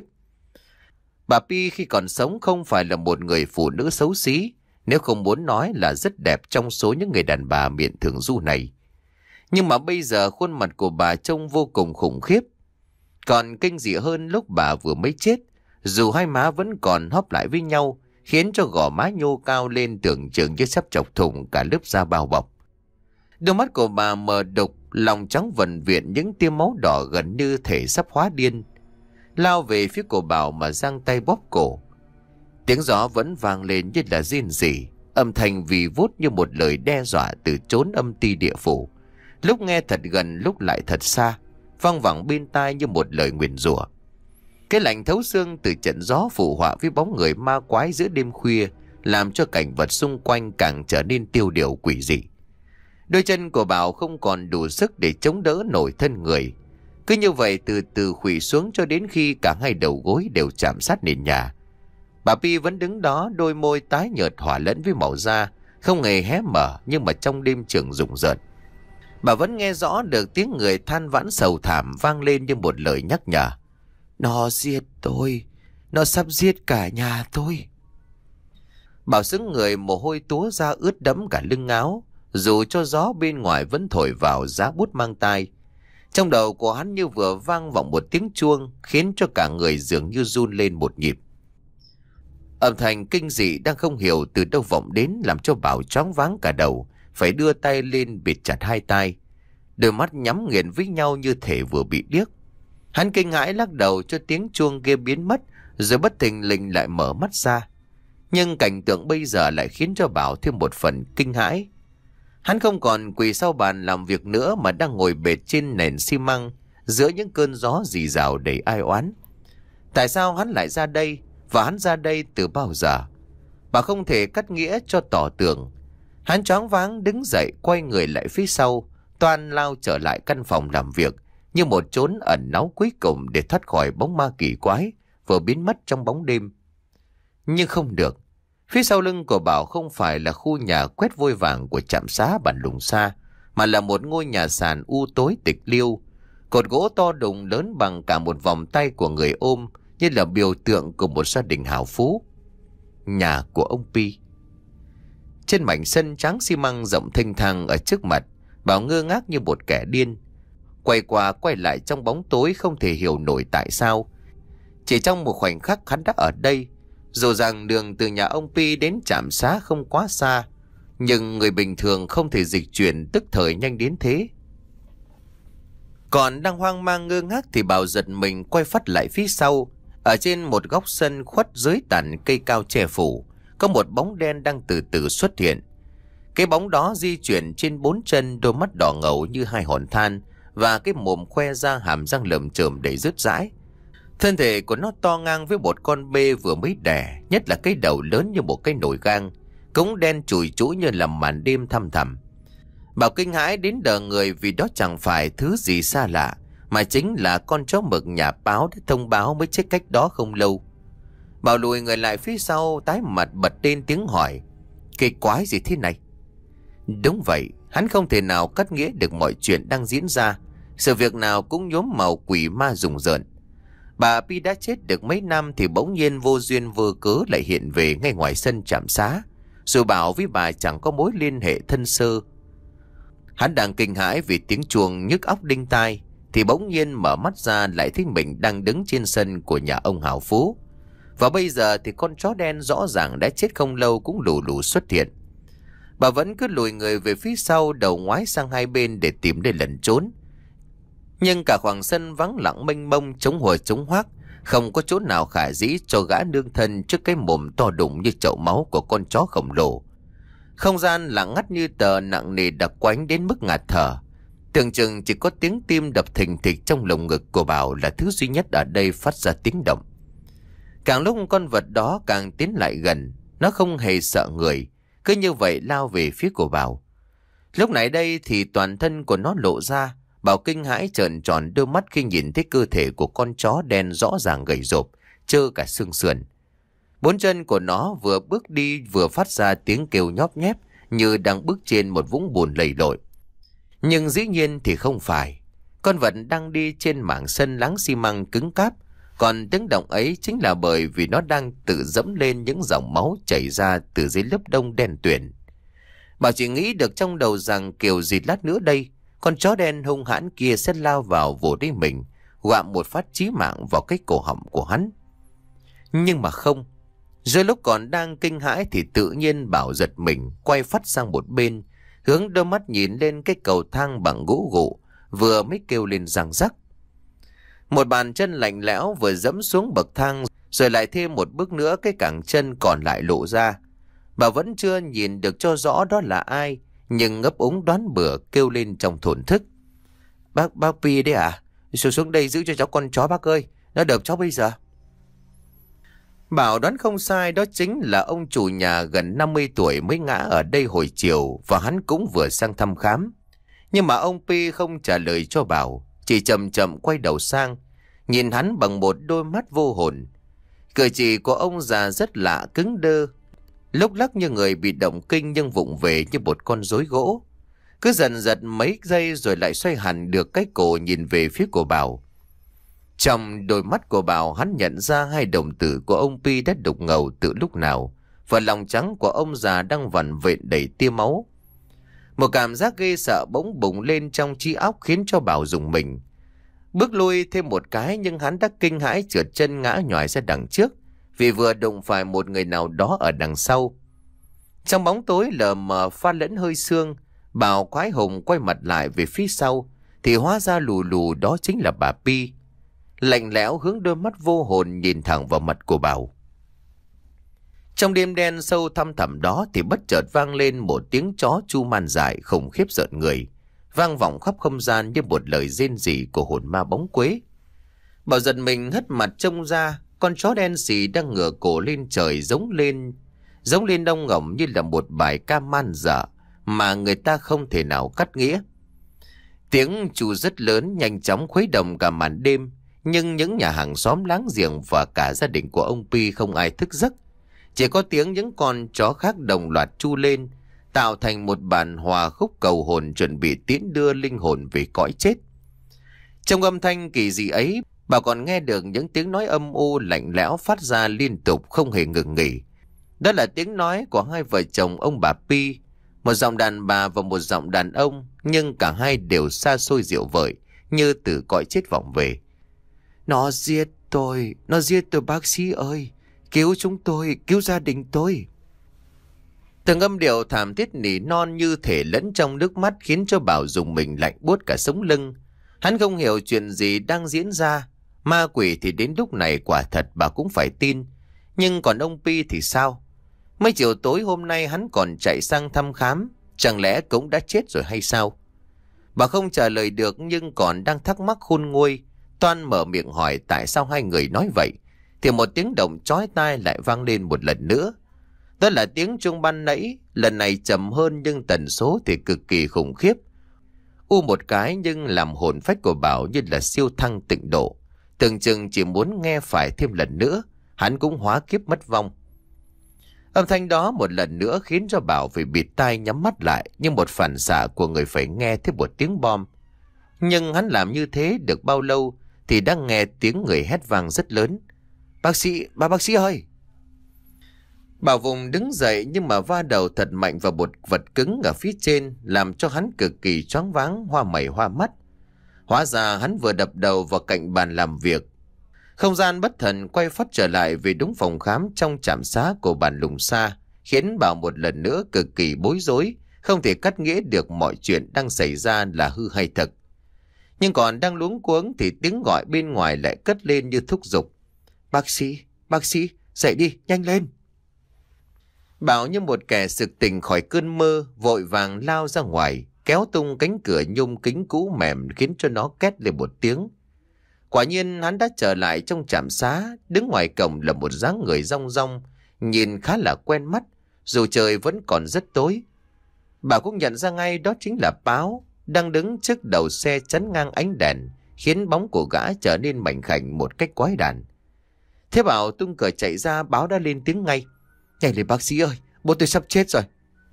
Speaker 1: Bà Pi khi còn sống không phải là một người phụ nữ xấu xí, nếu không muốn nói là rất đẹp trong số những người đàn bà miệng thường du này. Nhưng mà bây giờ khuôn mặt của bà trông vô cùng khủng khiếp. Còn kinh dị hơn lúc bà vừa mới chết, dù hai má vẫn còn hóp lại với nhau, khiến cho gò má nhô cao lên tưởng chừng như sắp chọc thủng cả lớp da bao bọc. Đôi mắt của bà mờ đục, lòng trắng vần viện những tia máu đỏ gần như thể sắp hóa điên. Lao về phía của Bảo mà giang tay bóp cổ. Tiếng gió vẫn vang lên như là rên rỉ, âm thanh vì vút như một lời đe dọa từ chốn âm ti địa phủ. Lúc nghe thật gần, lúc lại thật xa, vang vẳng bên tai như một lời nguyền rủa. Cái lạnh thấu xương từ trận gió phụ họa với bóng người ma quái giữa đêm khuya, làm cho cảnh vật xung quanh càng trở nên tiêu điều quỷ dị. Đôi chân của Bảo không còn đủ sức để chống đỡ nổi thân người. Cứ như vậy từ từ khuỵu xuống cho đến khi cả hai đầu gối đều chạm sát nền nhà. Bà Pi vẫn đứng đó, đôi môi tái nhợt hòa lẫn với màu da, không hề hé mở, nhưng mà trong đêm trường rùng rợn. Bà vẫn nghe rõ được tiếng người than vãn sầu thảm vang lên như một lời nhắc nhở. Nó giết tôi, nó sắp giết cả nhà tôi. Bảo sững người, mồ hôi túa ra ướt đẫm cả lưng áo, dù cho gió bên ngoài vẫn thổi vào giá bút mang tai. Trong đầu của hắn như vừa vang vọng một tiếng chuông, khiến cho cả người dường như run lên một nhịp. Âm thanh kinh dị đang không hiểu từ đâu vọng đến, làm cho Bảo choáng váng cả đầu, phải đưa tay lên bịt chặt hai tai. Đôi mắt nhắm nghiền với nhau như thể vừa bị điếc. Hắn kinh hãi lắc đầu cho tiếng chuông kia biến mất, rồi bất thình lình lại mở mắt ra. Nhưng cảnh tượng bây giờ lại khiến cho Bảo thêm một phần kinh hãi. Hắn không còn quỳ sau bàn làm việc nữa, mà đang ngồi bệt trên nền xi măng giữa những cơn gió rì rào đầy ai oán. Tại sao hắn lại ra đây, và hắn ra đây từ bao giờ? Bà không thể cắt nghĩa cho tỏ tường. Hắn choáng váng đứng dậy, quay người lại phía sau, toan lao trở lại căn phòng làm việc, như một chốn ẩn náu cuối cùng để thoát khỏi bóng ma kỳ quái vừa biến mất trong bóng đêm. Nhưng không được. Phía sau lưng của Bảo không phải là khu nhà quét vôi vàng của trạm xá bản Lùng Sa, mà là một ngôi nhà sàn u tối tịch liêu. Cột gỗ to đùng lớn bằng cả một vòng tay của người ôm, như là biểu tượng của một gia đình hào phú. Nhà của ông Pi. Trên mảnh sân trắng xi măng rộng thênh thang ở trước mặt, Bảo ngơ ngác như một kẻ điên. Quay qua quay lại trong bóng tối, không thể hiểu nổi tại sao. Chỉ trong một khoảnh khắc hắn đã ở đây. Dù rằng đường từ nhà ông Pi đến trạm xá không quá xa, nhưng người bình thường không thể dịch chuyển tức thời nhanh đến thế. Còn đang hoang mang ngơ ngác thì Bảo giật mình quay phắt lại phía sau. Ở trên một góc sân khuất dưới tàn cây cao che phủ, có một bóng đen đang từ từ xuất hiện. Cái bóng đó di chuyển trên bốn chân, đôi mắt đỏ ngầu như hai hòn than, và cái mồm khoe ra hàm răng lởm chởm đầy rứt rãi. Thân thể của nó to ngang với một con bê vừa mới đẻ, nhất là cái đầu lớn như một cái nồi gang, cũng đen chùi chũi như là màn đêm thăm thẳm. Bảo kinh hãi đến đờ người vì đó chẳng phải thứ gì xa lạ, mà chính là con chó mực nhà báo đã thông báo mới chết cách đó không lâu. Bảo lùi người lại phía sau, tái mặt bật lên tiếng hỏi: "Cái quái gì thế này?" Đúng vậy, hắn không thể nào cắt nghĩa được mọi chuyện đang diễn ra. Sự việc nào cũng nhuốm màu quỷ ma rùng rợn. Bà Pi đã chết được mấy năm thì bỗng nhiên vô duyên vô cớ lại hiện về ngay ngoài sân trạm xá. Rồi Bảo với bà chẳng có mối liên hệ thân sơ. Hắn đang kinh hãi vì tiếng chuông nhức óc đinh tai thì bỗng nhiên mở mắt ra lại thấy mình đang đứng trên sân của nhà ông Hào Phú. Và bây giờ thì con chó đen rõ ràng đã chết không lâu cũng lù lù xuất hiện. Bà vẫn cứ lùi người về phía sau, đầu ngoái sang hai bên để tìm nơi lẩn trốn. Nhưng cả khoảng sân vắng lặng mênh mông, trống huề trống hoác, không có chỗ nào khả dĩ cho gã nương thân trước cái mồm to đùng như chậu máu của con chó khổng lồ. Không gian lặng ngắt như tờ, nặng nề đặc quánh đến mức ngạt thở. Tưởng chừng chỉ có tiếng tim đập thình thịch trong lồng ngực của Bảo là thứ duy nhất ở đây phát ra tiếng động. Càng lúc con vật đó càng tiến lại gần, nó không hề sợ người, cứ như vậy lao về phía của Bảo. Lúc này đây thì toàn thân của nó lộ ra. Bảo kinh hãi trợn tròn đôi mắt khi nhìn thấy cơ thể của con chó đen rõ ràng gầy rộp, trơ cả xương sườn. Bốn chân của nó vừa bước đi vừa phát ra tiếng kêu nhóp nhép như đang bước trên một vũng bùn lầy lội. Nhưng dĩ nhiên thì không phải. Con vật đang đi trên mảng sân láng xi măng cứng cáp. Còn tiếng động ấy chính là bởi vì nó đang tự dẫm lên những dòng máu chảy ra từ dưới lớp đông đen tuyền. Bảo chỉ nghĩ được trong đầu rằng kiểu gì lát nữa đây, con chó đen hung hãn kia sẽ lao vào vồ đi mình, gặm một phát chí mạng vào cái cổ họng của hắn. Nhưng mà không. Rồi lúc còn đang kinh hãi thì tự nhiên Bảo giật mình, quay phát sang một bên, hướng đôi mắt nhìn lên cái cầu thang bằng gỗ gụ, vừa mới kêu lên răng rắc. Một bàn chân lạnh lẽo vừa dẫm xuống bậc thang, rồi lại thêm một bước nữa cái cẳng chân còn lại lộ ra. Bà vẫn chưa nhìn được cho rõ đó là ai, nhưng ngấp úng đoán bừa kêu lên trong thổn thức: Bác, bác Pi đấy à? Xuống xuống đây giữ cho cháu con chó bác ơi, nó đập cháu bây giờ. Bảo đoán không sai, đó chính là ông chủ nhà gần năm mươi tuổi mới ngã ở đây hồi chiều, và hắn cũng vừa sang thăm khám. Nhưng mà ông Pi không trả lời cho Bảo, chỉ chậm chậm quay đầu sang, nhìn hắn bằng một đôi mắt vô hồn. Cử chỉ của ông già rất lạ, cứng đơ, lúc lắc như người bị động kinh nhưng vụng về như một con rối gỗ. Cứ dần dần mấy giây rồi lại xoay hẳn được cái cổ nhìn về phía của Bảo. Trong đôi mắt của Bảo hắn nhận ra hai đồng tử của ông Pi đã đục ngầu từ lúc nào, và lòng trắng của ông già đang vằn vện đầy tia máu. Một cảm giác ghê sợ bỗng bùng lên trong trí óc khiến cho Bảo rùng mình. Bước lui thêm một cái nhưng hắn đã kinh hãi trượt chân ngã nhòi ra đằng trước, vì vừa đụng phải một người nào đó ở đằng sau. Trong bóng tối lờ mờ pha lẫn hơi sương, Bảo quái hùng quay mặt lại về phía sau thì hóa ra lù lù đó chính là bà Pi. Lạnh lẽo hướng đôi mắt vô hồn nhìn thẳng vào mặt của Bảo. Trong đêm đen sâu thăm thẳm đó thì bất chợt vang lên một tiếng chó chu man dại khủng khiếp rợn người, vang vọng khắp không gian như một lời rên rỉ của hồn ma bóng quế. Bảo giật mình hất mặt trông ra, con chó đen xì đang ngửa cổ lên trời giống lên, giống lên đông ngỏng như là một bài ca man dở mà người ta không thể nào cắt nghĩa. Tiếng chu rất lớn nhanh chóng khuấy động cả màn đêm, nhưng những nhà hàng xóm láng giềng và cả gia đình của ông Pi không ai thức giấc. Chỉ có tiếng những con chó khác đồng loạt chu lên, tạo thành một bản hòa khúc cầu hồn chuẩn bị tiễn đưa linh hồn về cõi chết. Trong âm thanh kỳ dị ấy, bà còn nghe được những tiếng nói âm u lạnh lẽo phát ra liên tục không hề ngừng nghỉ. Đó là tiếng nói của hai vợ chồng ông bà Pi, một giọng đàn bà và một giọng đàn ông, nhưng cả hai đều xa xôi diệu vợi, như từ cõi chết vọng về. Nó giết tôi, nó giết tôi bác sĩ ơi, cứu chúng tôi, cứu gia đình tôi. Từng âm điệu thảm thiết nỉ non như thể lẫn trong nước mắt khiến cho Bảo dùng mình lạnh buốt cả sống lưng. Hắn không hiểu chuyện gì đang diễn ra. Ma quỷ thì đến lúc này quả thật bà cũng phải tin. Nhưng còn ông Pi thì sao? Mấy chiều tối hôm nay hắn còn chạy sang thăm khám, chẳng lẽ cũng đã chết rồi hay sao? Bà không trả lời được nhưng còn đang thắc mắc khôn nguôi, toan mở miệng hỏi tại sao hai người nói vậy, thì một tiếng động chói tai lại vang lên một lần nữa. Đó là tiếng chuông ban nãy, lần này chậm hơn nhưng tần số thì cực kỳ khủng khiếp. U một cái nhưng làm hồn phách của Bảo như là siêu thăng tịnh độ. Tưởng chừng chỉ muốn nghe phải thêm lần nữa, hắn cũng hóa kiếp mất vong. Âm thanh đó một lần nữa khiến cho Bảo phải bịt tai nhắm mắt lại như một phản xạ của người phải nghe thêm một tiếng bom. Nhưng hắn làm như thế được bao lâu thì đã nghe tiếng người hét vang rất lớn. Bác sĩ, bà bác sĩ ơi! Bảo vùng đứng dậy nhưng mà va đầu thật mạnh vào một vật cứng ở phía trên, làm cho hắn cực kỳ choáng váng, hoa mày hoa mắt. Hóa ra hắn vừa đập đầu vào cạnh bàn làm việc. Không gian bất thần quay phát trở lại về đúng phòng khám trong trạm xá của bản Lùng Sa, khiến Bảo một lần nữa cực kỳ bối rối, không thể cắt nghĩa được mọi chuyện đang xảy ra là hư hay thật. Nhưng còn đang luống cuống thì tiếng gọi bên ngoài lại cất lên như thúc giục. Bác sĩ, bác sĩ, dậy đi, nhanh lên! Bảo như một kẻ sực tỉnh khỏi cơn mơ, vội vàng lao ra ngoài, kéo tung cánh cửa nhung kính cũ mềm khiến cho nó két lên một tiếng. Quả nhiên hắn đã trở lại trong trạm xá, đứng ngoài cổng là một dáng người rong rong, nhìn khá là quen mắt, dù trời vẫn còn rất tối. Bảo cũng nhận ra ngay đó chính là Báo, đang đứng trước đầu xe chắn ngang ánh đèn, khiến bóng của gã trở nên mảnh khảnh một cách quái đản. Thế Bảo tung cửa chạy ra, Báo đã lên tiếng ngay. Nhanh lên bác sĩ ơi, bố tôi sắp chết rồi.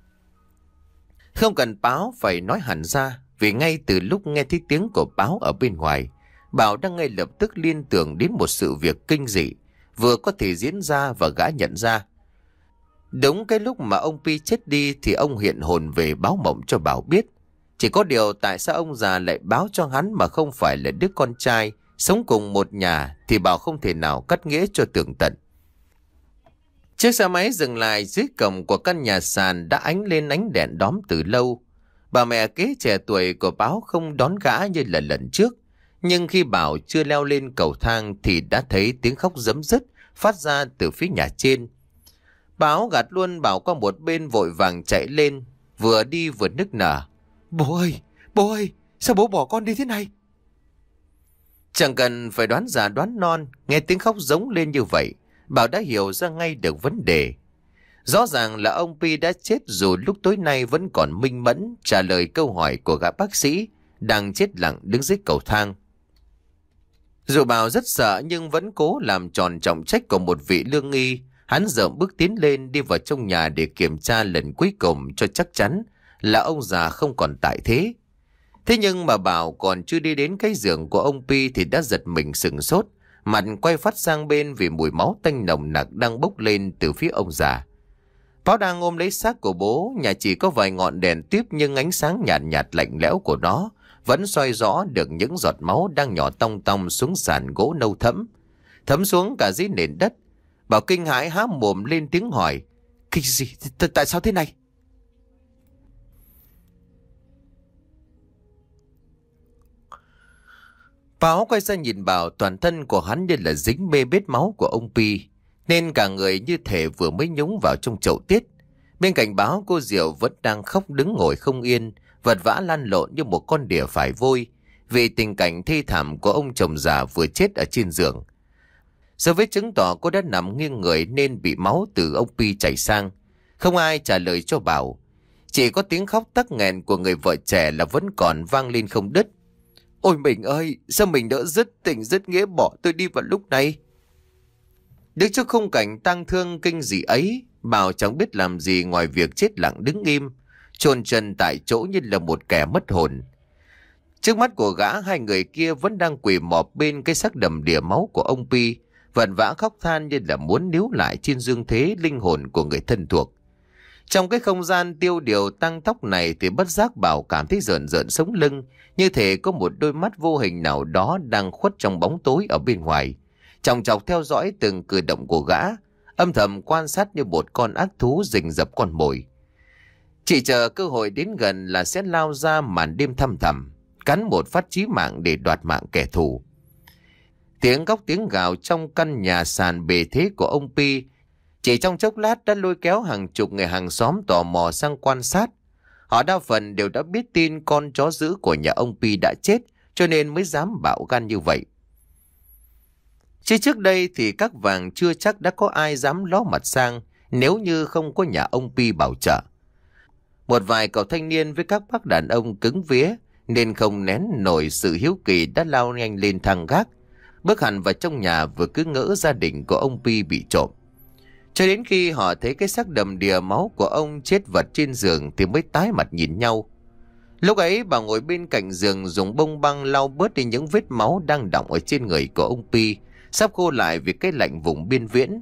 Speaker 1: Không cần Báo phải nói hẳn ra, vì ngay từ lúc nghe thấy tiếng của Báo ở bên ngoài, Bảo đang ngay lập tức liên tưởng đến một sự việc kinh dị vừa có thể diễn ra và gã nhận ra. Đúng cái lúc mà ông Pi chết đi thì ông hiện hồn về báo mộng cho Bảo biết. Chỉ có điều tại sao ông già lại báo cho hắn mà không phải là đứa con trai sống cùng một nhà thì Bảo không thể nào cắt nghĩa cho tường tận. Chiếc xe máy dừng lại dưới cổng của căn nhà sàn đã ánh lên ánh đèn đóm từ lâu. Bà mẹ kế trẻ tuổi của Báo không đón gã như là lần trước. Nhưng khi Bảo chưa leo lên cầu thang thì đã thấy tiếng khóc rấm rứt phát ra từ phía nhà trên. Báo gạt luôn Bảo qua một bên, vội vàng chạy lên, vừa đi vừa nức nở. Bố ơi, bố ơi, sao bố bỏ con đi thế này? Chẳng cần phải đoán già đoán non, nghe tiếng khóc giống lên như vậy, Bảo đã hiểu ra ngay được vấn đề. Rõ ràng là ông Pi đã chết dù lúc tối nay vẫn còn minh mẫn trả lời câu hỏi của gã bác sĩ đang chết lặng đứng dưới cầu thang. Dù Bảo rất sợ nhưng vẫn cố làm tròn trọng trách của một vị lương y. Hắn dợm bước tiến lên đi vào trong nhà để kiểm tra lần cuối cùng cho chắc chắn là ông già không còn tại thế. Thế nhưng mà Bảo còn chưa đi đến cái giường của ông Pi thì đã giật mình sừng sốt, mặt quay phát sang bên vì mùi máu tanh nồng nặc đang bốc lên từ phía ông già. Báo đang ôm lấy xác của bố, nhà chỉ có vài ngọn đèn tiếp nhưng ánh sáng nhạt nhạt lạnh lẽo của nó vẫn soi rõ được những giọt máu đang nhỏ tong tong xuống sàn gỗ nâu thẫm, thấm xuống cả dưới nền đất. Bảo kinh hãi há mồm lên tiếng hỏi. Cái gì? Tại sao thế này? Báo quay ra nhìn Bảo, toàn thân của hắn như là dính bê bết máu của ông Pi, nên cả người như thể vừa mới nhúng vào trong chậu tiết. Bên cạnh Báo, cô Diệu vẫn đang khóc đứng ngồi không yên, vật vã lăn lộn như một con đỉa phải vôi vì tình cảnh thê thảm của ông chồng già vừa chết ở trên giường. Dấu vết chứng tỏ cô đã nằm nghiêng người nên bị máu từ ông Pi chảy sang. Không ai trả lời cho Bảo, chỉ có tiếng khóc tắc nghẹn của người vợ trẻ là vẫn còn vang lên không đứt. Ôi mình ơi, sao mình đỡ dứt tình dứt nghĩa bỏ tôi đi vào lúc này? Đứng trước khung cảnh tang thương kinh dị ấy, Bảo chẳng biết làm gì ngoài việc chết lặng đứng im, chôn chân tại chỗ như là một kẻ mất hồn. Trước mắt của gã, hai người kia vẫn đang quỳ mọp bên cái xác đầm đìa máu của ông Pi, vẩn vã khóc than như là muốn níu lại trên dương thế linh hồn của người thân thuộc. Trong cái không gian tiêu điều tăng tóc này thì bất giác Bảo cảm thấy rợn rợn sống lưng, như thể có một đôi mắt vô hình nào đó đang khuất trong bóng tối ở bên ngoài, chòng chọc theo dõi từng cử động của gã, âm thầm quan sát như một con ác thú rình rập con mồi. Chỉ chờ cơ hội đến gần là sẽ lao ra màn đêm thăm thẳm, cắn một phát chí mạng để đoạt mạng kẻ thù. Tiếng khóc tiếng gào trong căn nhà sàn bề thế của ông Pi chỉ trong chốc lát đã lôi kéo hàng chục người hàng xóm tò mò sang quan sát. Họ đa phần đều đã biết tin con chó dữ của nhà ông Pi đã chết, cho nên mới dám bạo gan như vậy. Chứ trước đây thì các vàng chưa chắc đã có ai dám ló mặt sang nếu như không có nhà ông Pi bảo trợ. Một vài cậu thanh niên với các bác đàn ông cứng vía nên không nén nổi sự hiếu kỳ đã lao nhanh lên thang gác, bước hẳn vào trong nhà vừa cứ ngỡ gia đình của ông Pi bị trộm. Cho đến khi họ thấy cái xác đầm đìa máu của ông chết vật trên giường thì mới tái mặt nhìn nhau. Lúc ấy bà ngồi bên cạnh giường dùng bông băng lau bớt đi những vết máu đang đọng ở trên người của ông Pi, sắp khô lại vì cái lạnh vùng biên viễn.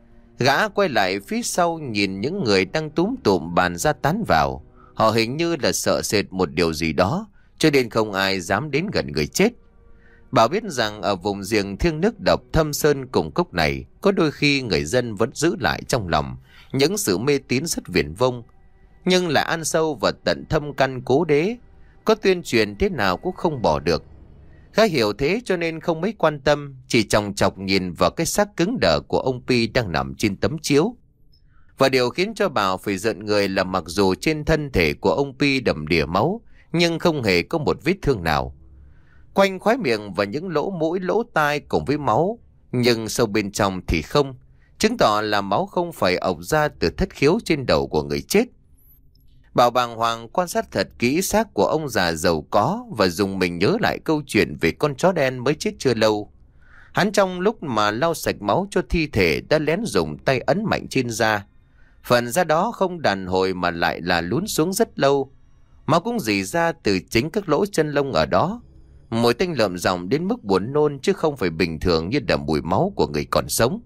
Speaker 1: Gã quay lại phía sau nhìn những người đang túm tụm bàn ra tán vào. Họ hình như là sợ sệt một điều gì đó, cho nên không ai dám đến gần người chết. Bảo biết rằng ở vùng giềng thiêng nước độc thâm sơn cùng cốc này, có đôi khi người dân vẫn giữ lại trong lòng những sự mê tín rất viển vông, nhưng lại ăn sâu vào tận thâm căn cố đế, có tuyên truyền thế nào cũng không bỏ được. Gã hiểu thế cho nên không mấy quan tâm, chỉ chòng chọc nhìn vào cái xác cứng đờ của ông Pi đang nằm trên tấm chiếu. Và điều khiến cho Bảo phải giận người là mặc dù trên thân thể của ông Pi đầm đìa máu, nhưng không hề có một vết thương nào. Quanh khóe miệng và những lỗ mũi lỗ tai cùng với máu, nhưng sâu bên trong thì không, chứng tỏ là máu không phải ộc ra từ thất khiếu trên đầu của người chết. Bảo bàng hoàng quan sát thật kỹ xác của ông già giàu có và dùng mình nhớ lại câu chuyện về con chó đen mới chết chưa lâu. Hắn trong lúc mà lau sạch máu cho thi thể đã lén dùng tay ấn mạnh trên da. Phần da đó không đàn hồi mà lại là lún xuống rất lâu. Máu cũng rỉ ra từ chính các lỗ chân lông ở đó. Mùi tanh lợm giọng đến mức buồn nôn chứ không phải bình thường như đậm mùi máu của người còn sống.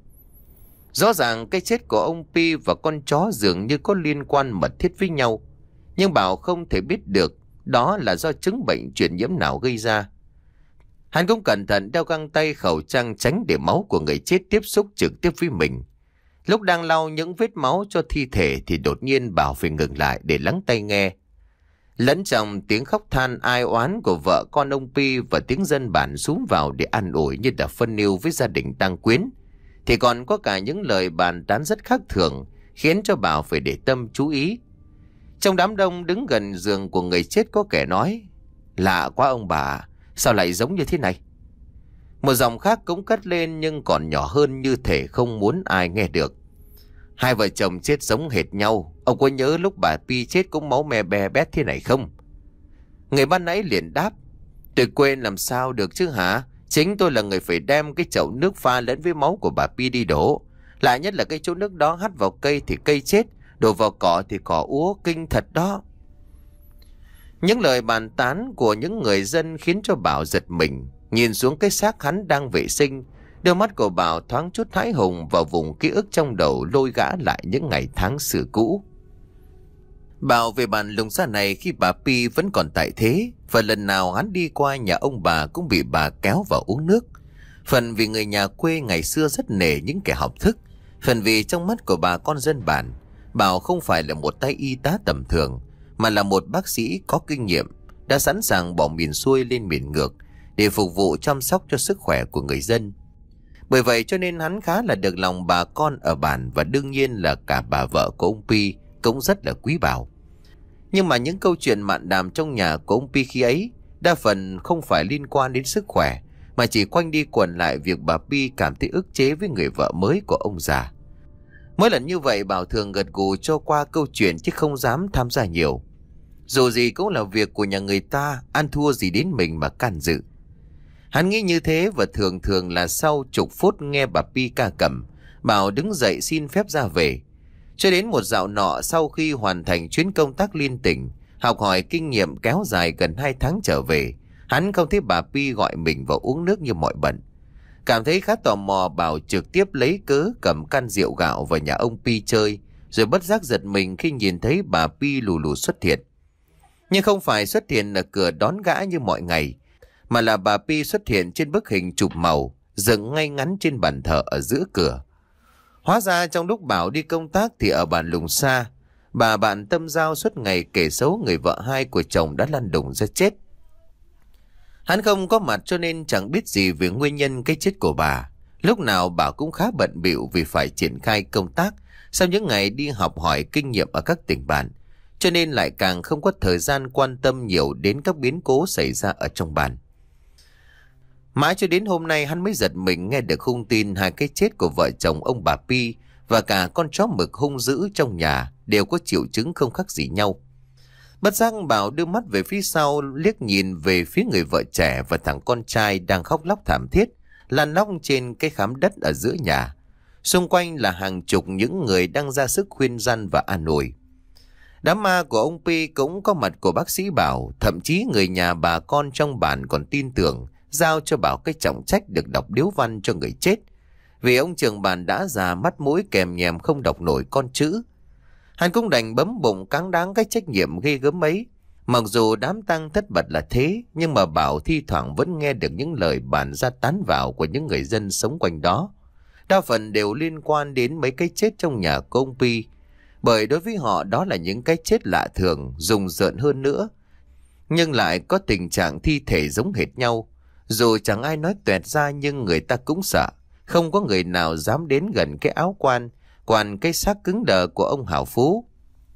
Speaker 1: Rõ ràng cái chết của ông Pi và con chó dường như có liên quan mật thiết với nhau. Nhưng Bảo không thể biết được đó là do chứng bệnh truyền nhiễm nào gây ra. Hắn cũng cẩn thận đeo găng tay khẩu trang tránh để máu của người chết tiếp xúc trực tiếp với mình. Lúc đang lau những vết máu cho thi thể thì đột nhiên Bảo phải ngừng lại để lắng tai nghe. Lẫn trong tiếng khóc than ai oán của vợ con ông Pi và tiếng dân bản xúm vào để an ủi như đã phân yêu với gia đình tang quyến, thì còn có cả những lời bàn tán rất khác thường khiến cho Bảo phải để tâm chú ý. Trong đám đông đứng gần giường của người chết có kẻ nói: "Lạ quá ông bà, sao lại giống như thế này?" Một giọng khác cũng cất lên nhưng còn nhỏ hơn, như thể không muốn ai nghe được: "Hai vợ chồng chết giống hệt nhau. Ông có nhớ lúc bà Pi chết cũng máu me be bét thế này không?" Người ban nãy liền đáp: "Tôi quên làm sao được chứ hả? Chính tôi là người phải đem cái chậu nước pha lẫn với máu của bà Pi đi đổ. Lạ nhất là cái chỗ nước đó hắt vào cây thì cây chết, đổ vào cỏ thì cỏ úa, kinh thật đó." Những lời bàn tán của những người dân khiến cho Bảo giật mình. Nhìn xuống cái xác hắn đang vệ sinh, đôi mắt của Bảo thoáng chút hãi hùng vào vùng ký ức trong đầu, lôi gã lại những ngày tháng xưa cũ. Bảo về bàn lùng xa này khi bà Pi vẫn còn tại thế, và lần nào hắn đi qua nhà ông bà cũng bị bà kéo vào uống nước. Phần vì người nhà quê ngày xưa rất nể những kẻ học thức, phần vì trong mắt của bà con dân bản, Bảo không phải là một tay y tá tầm thường, mà là một bác sĩ có kinh nghiệm, đã sẵn sàng bỏ miền xuôi lên miền ngược để phục vụ chăm sóc cho sức khỏe của người dân. Bởi vậy cho nên hắn khá là được lòng bà con ở bản, và đương nhiên là cả bà vợ của ông Pi cũng rất là quý Bảo. Nhưng mà những câu chuyện mạn đàm trong nhà của ông Pi khi ấy đa phần không phải liên quan đến sức khỏe, mà chỉ quanh đi quẩn lại việc bà Pi cảm thấy ức chế với người vợ mới của ông già. Mỗi lần như vậy Bảo thường gật gù cho qua câu chuyện chứ không dám tham gia nhiều. Dù gì cũng là việc của nhà người ta, ăn thua gì đến mình mà can dự. Hắn nghĩ như thế, và thường thường là sau chục phút nghe bà Pi ca cầm, Bảo đứng dậy xin phép ra về. Cho đến một dạo nọ, sau khi hoàn thành chuyến công tác liên tỉnh, học hỏi kinh nghiệm kéo dài gần hai tháng trở về, hắn không thấy bà Pi gọi mình vào uống nước như mọi bận. Cảm thấy khá tò mò, Bảo trực tiếp lấy cớ cầm can rượu gạo vào nhà ông Pi chơi, rồi bất giác giật mình khi nhìn thấy bà Pi lù lù xuất hiện. Nhưng không phải xuất hiện ở cửa đón gã như mọi ngày, mà là bà Pi xuất hiện trên bức hình chụp màu dựng ngay ngắn trên bàn thờ ở giữa cửa. Hóa ra trong lúc Bảo đi công tác thì ở bản lùng xa, bà bạn tâm giao suốt ngày kể xấu người vợ hai của chồng đã lăn đùng ra chết. Hắn không có mặt cho nên chẳng biết gì về nguyên nhân cái chết của bà. Lúc nào Bảo cũng khá bận bịu vì phải triển khai công tác sau những ngày đi học hỏi kinh nghiệm ở các tỉnh bản, cho nên lại càng không có thời gian quan tâm nhiều đến các biến cố xảy ra ở trong bản. Mãi cho đến hôm nay hắn mới giật mình nghe được hung tin hai cái chết của vợ chồng ông bà Pi và cả con chó mực hung dữ trong nhà đều có triệu chứng không khác gì nhau. Bất giác Bảo đưa mắt về phía sau, liếc nhìn về phía người vợ trẻ và thằng con trai đang khóc lóc thảm thiết, lăn lóc trên cái khám đất ở giữa nhà. Xung quanh là hàng chục những người đang ra sức khuyên răn và an ủi. Đám ma của ông Pi cũng có mặt của bác sĩ Bảo, thậm chí người nhà bà con trong bản còn tin tưởng, giao cho Bảo cái trọng trách được đọc điếu văn cho người chết. Vì ông trưởng bản đã già mắt mũi kèm nhèm không đọc nổi con chữ. Hắn cũng đành bấm bụng cáng đáng cái trách nhiệm ghê gớm ấy. Mặc dù đám tang thất bật là thế, nhưng mà Bảo thi thoảng vẫn nghe được những lời bàn ra tán vào của những người dân sống quanh đó. Đa phần đều liên quan đến mấy cái chết trong nhà của ông Pi. Bởi đối với họ đó là những cái chết lạ thường, rùng rợn hơn nữa. Nhưng lại có tình trạng thi thể giống hệt nhau. Dù chẳng ai nói toẹt ra nhưng người ta cũng sợ. Không có người nào dám đến gần cái áo quan, quan cái xác cứng đờ của ông Hảo Phú.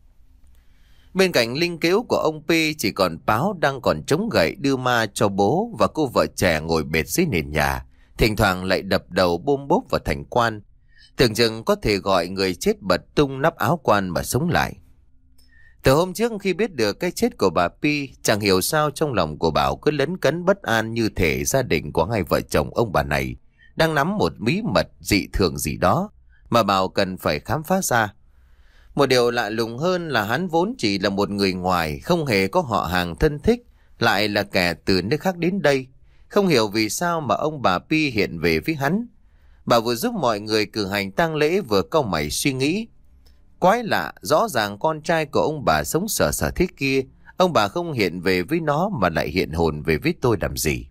Speaker 1: Bên cạnh linh cữu của ông Pi chỉ còn Báo đang còn chống gậy đưa ma cho bố và cô vợ trẻ ngồi bệt dưới nền nhà, thỉnh thoảng lại đập đầu bôm bốp vào thành quan. Tưởng chừng có thể gọi người chết bật tung nắp áo quan mà sống lại. Từ hôm trước khi biết được cái chết của bà Pi, chẳng hiểu sao trong lòng của Bảo cứ lấn cấn bất an, như thể gia đình của hai vợ chồng ông bà này đang nắm một bí mật dị thường gì đó mà Bảo cần phải khám phá ra. Một điều lạ lùng hơn là hắn vốn chỉ là một người ngoài, không hề có họ hàng thân thích, lại là kẻ từ nước khác đến đây. Không hiểu vì sao mà ông bà Pi hiện về với hắn. Bà vừa giúp mọi người cử hành tang lễ vừa cau mày suy nghĩ. Quái lạ, rõ ràng con trai của ông bà sống sở sở thế kia, ông bà không hiện về với nó mà lại hiện hồn về với tôi làm gì.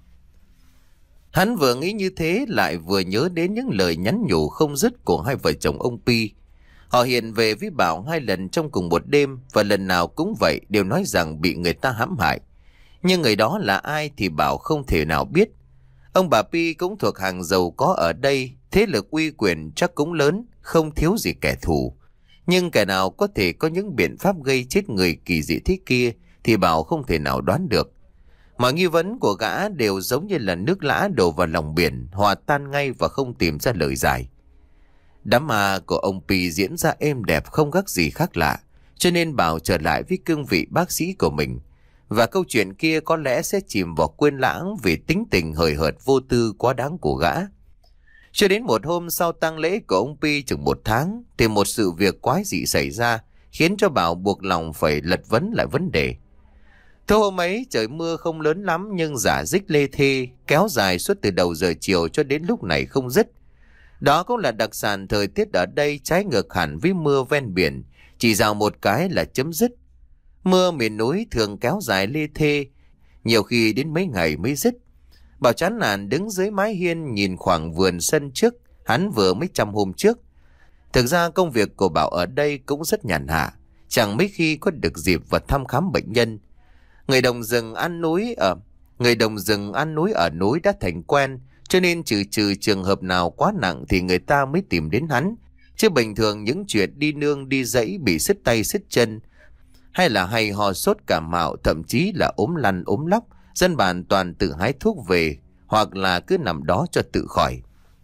Speaker 1: Hắn vừa nghĩ như thế lại vừa nhớ đến những lời nhắn nhủ không dứt của hai vợ chồng ông Pi. Họ hiện về với Bảo hai lần trong cùng một đêm, và lần nào cũng vậy đều nói rằng bị người ta hãm hại. Nhưng người đó là ai thì Bảo không thể nào biết. Ông bà Pi cũng thuộc hàng giàu có ở đây, thế lực uy quyền chắc cũng lớn, không thiếu gì kẻ thù. Nhưng kẻ nào có thể có những biện pháp gây chết người kỳ dị thế kia thì Bảo không thể nào đoán được. Mọi nghi vấn của gã đều giống như là nước lã đổ vào lòng biển, hòa tan ngay và không tìm ra lời giải. Đám ma của ông Pi diễn ra êm đẹp không khác gì khác lạ, cho nên Bảo trở lại với cương vị bác sĩ của mình. Và câu chuyện kia có lẽ sẽ chìm vào quên lãng vì tính tình hời hợt vô tư quá đáng của gã. Cho đến một hôm sau tang lễ của ông Pi chừng một tháng, thì một sự việc quái dị xảy ra, khiến cho Bảo buộc lòng phải lật vấn lại vấn đề. Thôi hôm ấy trời mưa không lớn lắm nhưng rả rích lê thê, kéo dài suốt từ đầu giờ chiều cho đến lúc này không dứt. Đó cũng là đặc sản thời tiết ở đây, trái ngược hẳn với mưa ven biển, chỉ rào một cái là chấm dứt. Mưa miền núi thường kéo dài lê thê, nhiều khi đến mấy ngày mới dứt. Bảo chán nản đứng dưới mái hiên nhìn khoảng vườn sân trước, hắn vừa mới chăm hôm trước. Thực ra công việc của Bảo ở đây cũng rất nhàn hạ, chẳng mấy khi có được dịp vào thăm khám bệnh nhân. Người đồng rừng ăn núi ở người đồng rừng ăn núi ở núi đã thành quen, cho nên trừ trừ trường hợp nào quá nặng thì người ta mới tìm đến hắn. Chứ bình thường những chuyện đi nương đi dãy bị sứt tay sứt chân, hay là hay ho sốt cảm mạo, thậm chí là ốm lăn ốm lóc, dân bản toàn tự hái thuốc về hoặc là cứ nằm đó cho tự khỏi.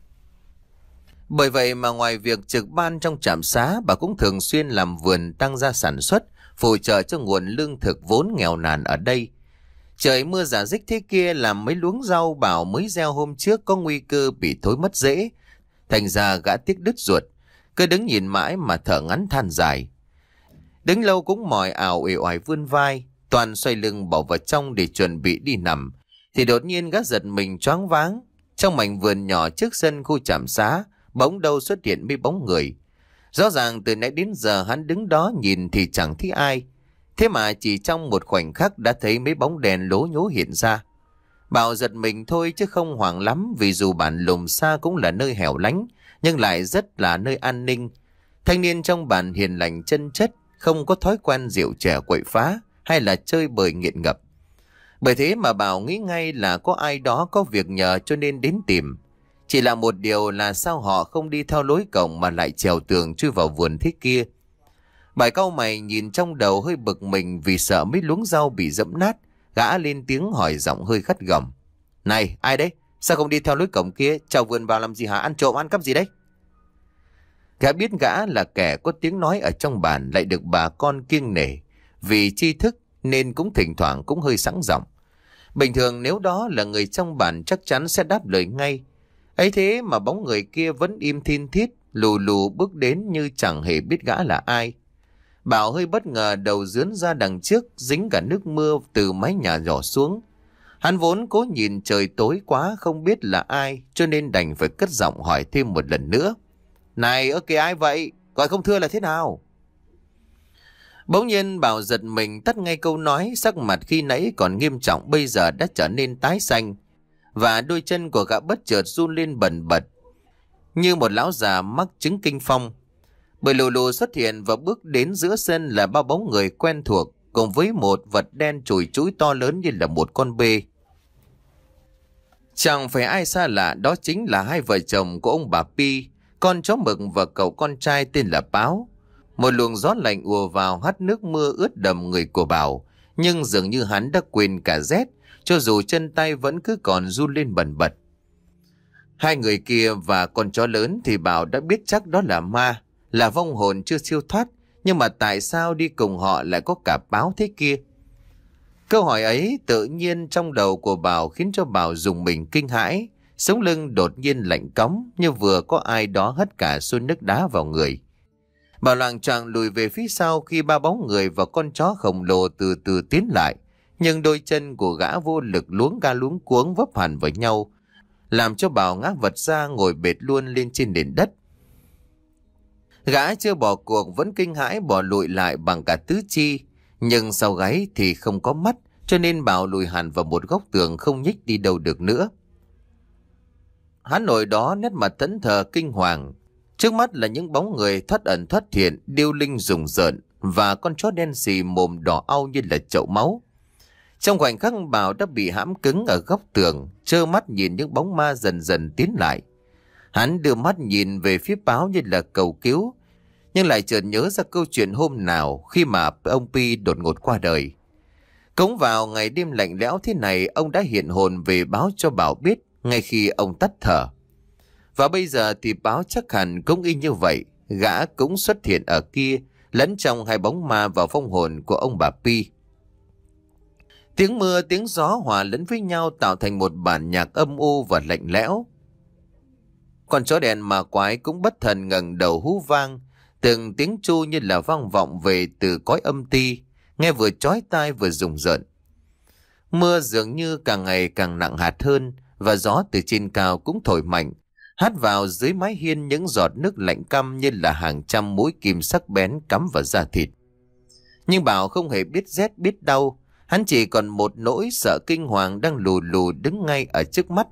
Speaker 1: Bởi vậy mà ngoài việc trực ban trong trạm xá, bà cũng thường xuyên làm vườn tăng gia sản xuất, phù trợ cho nguồn lương thực vốn nghèo nàn ở đây. Trời mưa rả rích thế kia làm mấy luống rau Bảo mới gieo hôm trước có nguy cơ bị thối mất rễ. Thành ra gã tiếc đứt ruột, cứ đứng nhìn mãi mà thở ngắn than dài. Đứng lâu cũng mỏi ảo uể oải vươn vai, toàn xoay lưng bỏ vào trong để chuẩn bị đi nằm. Thì đột nhiên gã giật mình choáng váng. Trong mảnh vườn nhỏ trước sân khu trạm xá, bỗng đâu xuất hiện mấy bóng người. Rõ ràng từ nãy đến giờ hắn đứng đó nhìn thì chẳng thấy ai. Thế mà chỉ trong một khoảnh khắc đã thấy mấy bóng đèn lố nhố hiện ra. Bảo giật mình thôi chứ không hoảng lắm, vì dù bản lùm xa cũng là nơi hẻo lánh, nhưng lại rất là nơi an ninh. Thanh niên trong bản hiền lành chân chất, không có thói quen rượu chè quậy phá hay là chơi bời nghiện ngập. Bởi thế mà Bảo nghĩ ngay là có ai đó có việc nhờ cho nên đến tìm. Chỉ là một điều là sao họ không đi theo lối cổng mà lại trèo tường chui vào vườn thế kia. Bài cau mày nhìn trong đầu hơi bực mình vì sợ mấy luống rau bị dẫm nát. Gã lên tiếng hỏi giọng hơi gắt gỏng: "Này, ai đấy? Sao không đi theo lối cổng kia? Trèo vườn vào làm gì hả? Ăn trộm ăn cắp gì đấy?" Gã biết gã là kẻ có tiếng nói ở trong bản, lại được bà con kiêng nể vì tri thức nên cũng thỉnh thoảng cũng hơi sẵn giọng. Bình thường nếu đó là người trong bản chắc chắn sẽ đáp lời ngay. Ấy thế mà bóng người kia vẫn im thin thít, lù lù bước đến như chẳng hề biết gã là ai. Bảo hơi bất ngờ, đầu dướn ra đằng trước, dính cả nước mưa từ mái nhà nhỏ xuống. Hắn vốn cố nhìn trời tối quá không biết là ai, cho nên đành phải cất giọng hỏi thêm một lần nữa. Này, ơ kìa, ai vậy? Gọi không thưa là thế nào? Bỗng nhiên Bảo giật mình, tắt ngay câu nói, sắc mặt khi nãy còn nghiêm trọng bây giờ đã trở nên tái xanh. Và đôi chân của gã bất chợt run lên bần bật, như một lão già mắc chứng kinh phong. Bởi lù lù xuất hiện và bước đến giữa sân là ba bóng người quen thuộc, cùng với một vật đen chùi chúi to lớn như là một con bê. Chẳng phải ai xa lạ, đó chính là hai vợ chồng của ông bà Pi, con chó mực và cậu con trai tên là Báo. Một luồng gió lạnh ùa vào hắt nước mưa ướt đầm người của Bảo, nhưng dường như hắn đã quên cả rét, cho dù chân tay vẫn cứ còn run lên bần bật. Hai người kia và con chó lớn thì Bảo đã biết chắc đó là ma, là vong hồn chưa siêu thoát, nhưng mà tại sao đi cùng họ lại có cả Báo thế kia? Câu hỏi ấy tự nhiên trong đầu của Bảo khiến cho Bảo dùng mình kinh hãi, sống lưng đột nhiên lạnh cóng như vừa có ai đó hất cả xô nước đá vào người. Bảo loạng choạng lùi về phía sau khi ba bóng người và con chó khổng lồ từ từ tiến lại, nhưng đôi chân của gã vô lực luống ga luống cuống vấp hẳn vào nhau, làm cho Bảo ngã vật ra ngồi bệt luôn lên trên nền đất. Gã chưa bỏ cuộc vẫn kinh hãi bỏ lùi lại bằng cả tứ chi, nhưng sau gáy thì không có mắt, cho nên Bảo lùi hẳn vào một góc tường không nhích đi đâu được nữa. Hắn ngồi đó nét mặt thẫn thờ kinh hoàng. Trước mắt là những bóng người thoát ẩn thoát hiện, điêu linh rùng rợn và con chó đen xì mồm đỏ au như là chậu máu. Trong khoảnh khắc Bảo đã bị hãm cứng ở góc tường, trơ mắt nhìn những bóng ma dần dần tiến lại. Hắn đưa mắt nhìn về phía Báo như là cầu cứu, nhưng lại chợt nhớ ra câu chuyện hôm nào khi mà ông Pi đột ngột qua đời. Cũng vào ngày đêm lạnh lẽo thế này, ông đã hiện hồn về báo cho Bảo biết ngay khi ông tắt thở. Và bây giờ thì Báo chắc hẳn cũng y như vậy, gã cũng xuất hiện ở kia, lẫn trong hai bóng ma và phong hồn của ông bà Pi. Tiếng mưa, tiếng gió hòa lẫn với nhau tạo thành một bản nhạc âm u và lạnh lẽo. Con chó đèn mà quái cũng bất thần ngẩng đầu hú vang, từng tiếng chu như là vang vọng về từ cõi âm ti, nghe vừa chói tai vừa rùng rợn. Mưa dường như càng ngày càng nặng hạt hơn, và gió từ trên cao cũng thổi mạnh, hắt vào dưới mái hiên những giọt nước lạnh căm như là hàng trăm mũi kim sắc bén cắm vào da thịt. Nhưng Bảo không hề biết rét biết đau, hắn chỉ còn một nỗi sợ kinh hoàng đang lù lù đứng ngay ở trước mắt.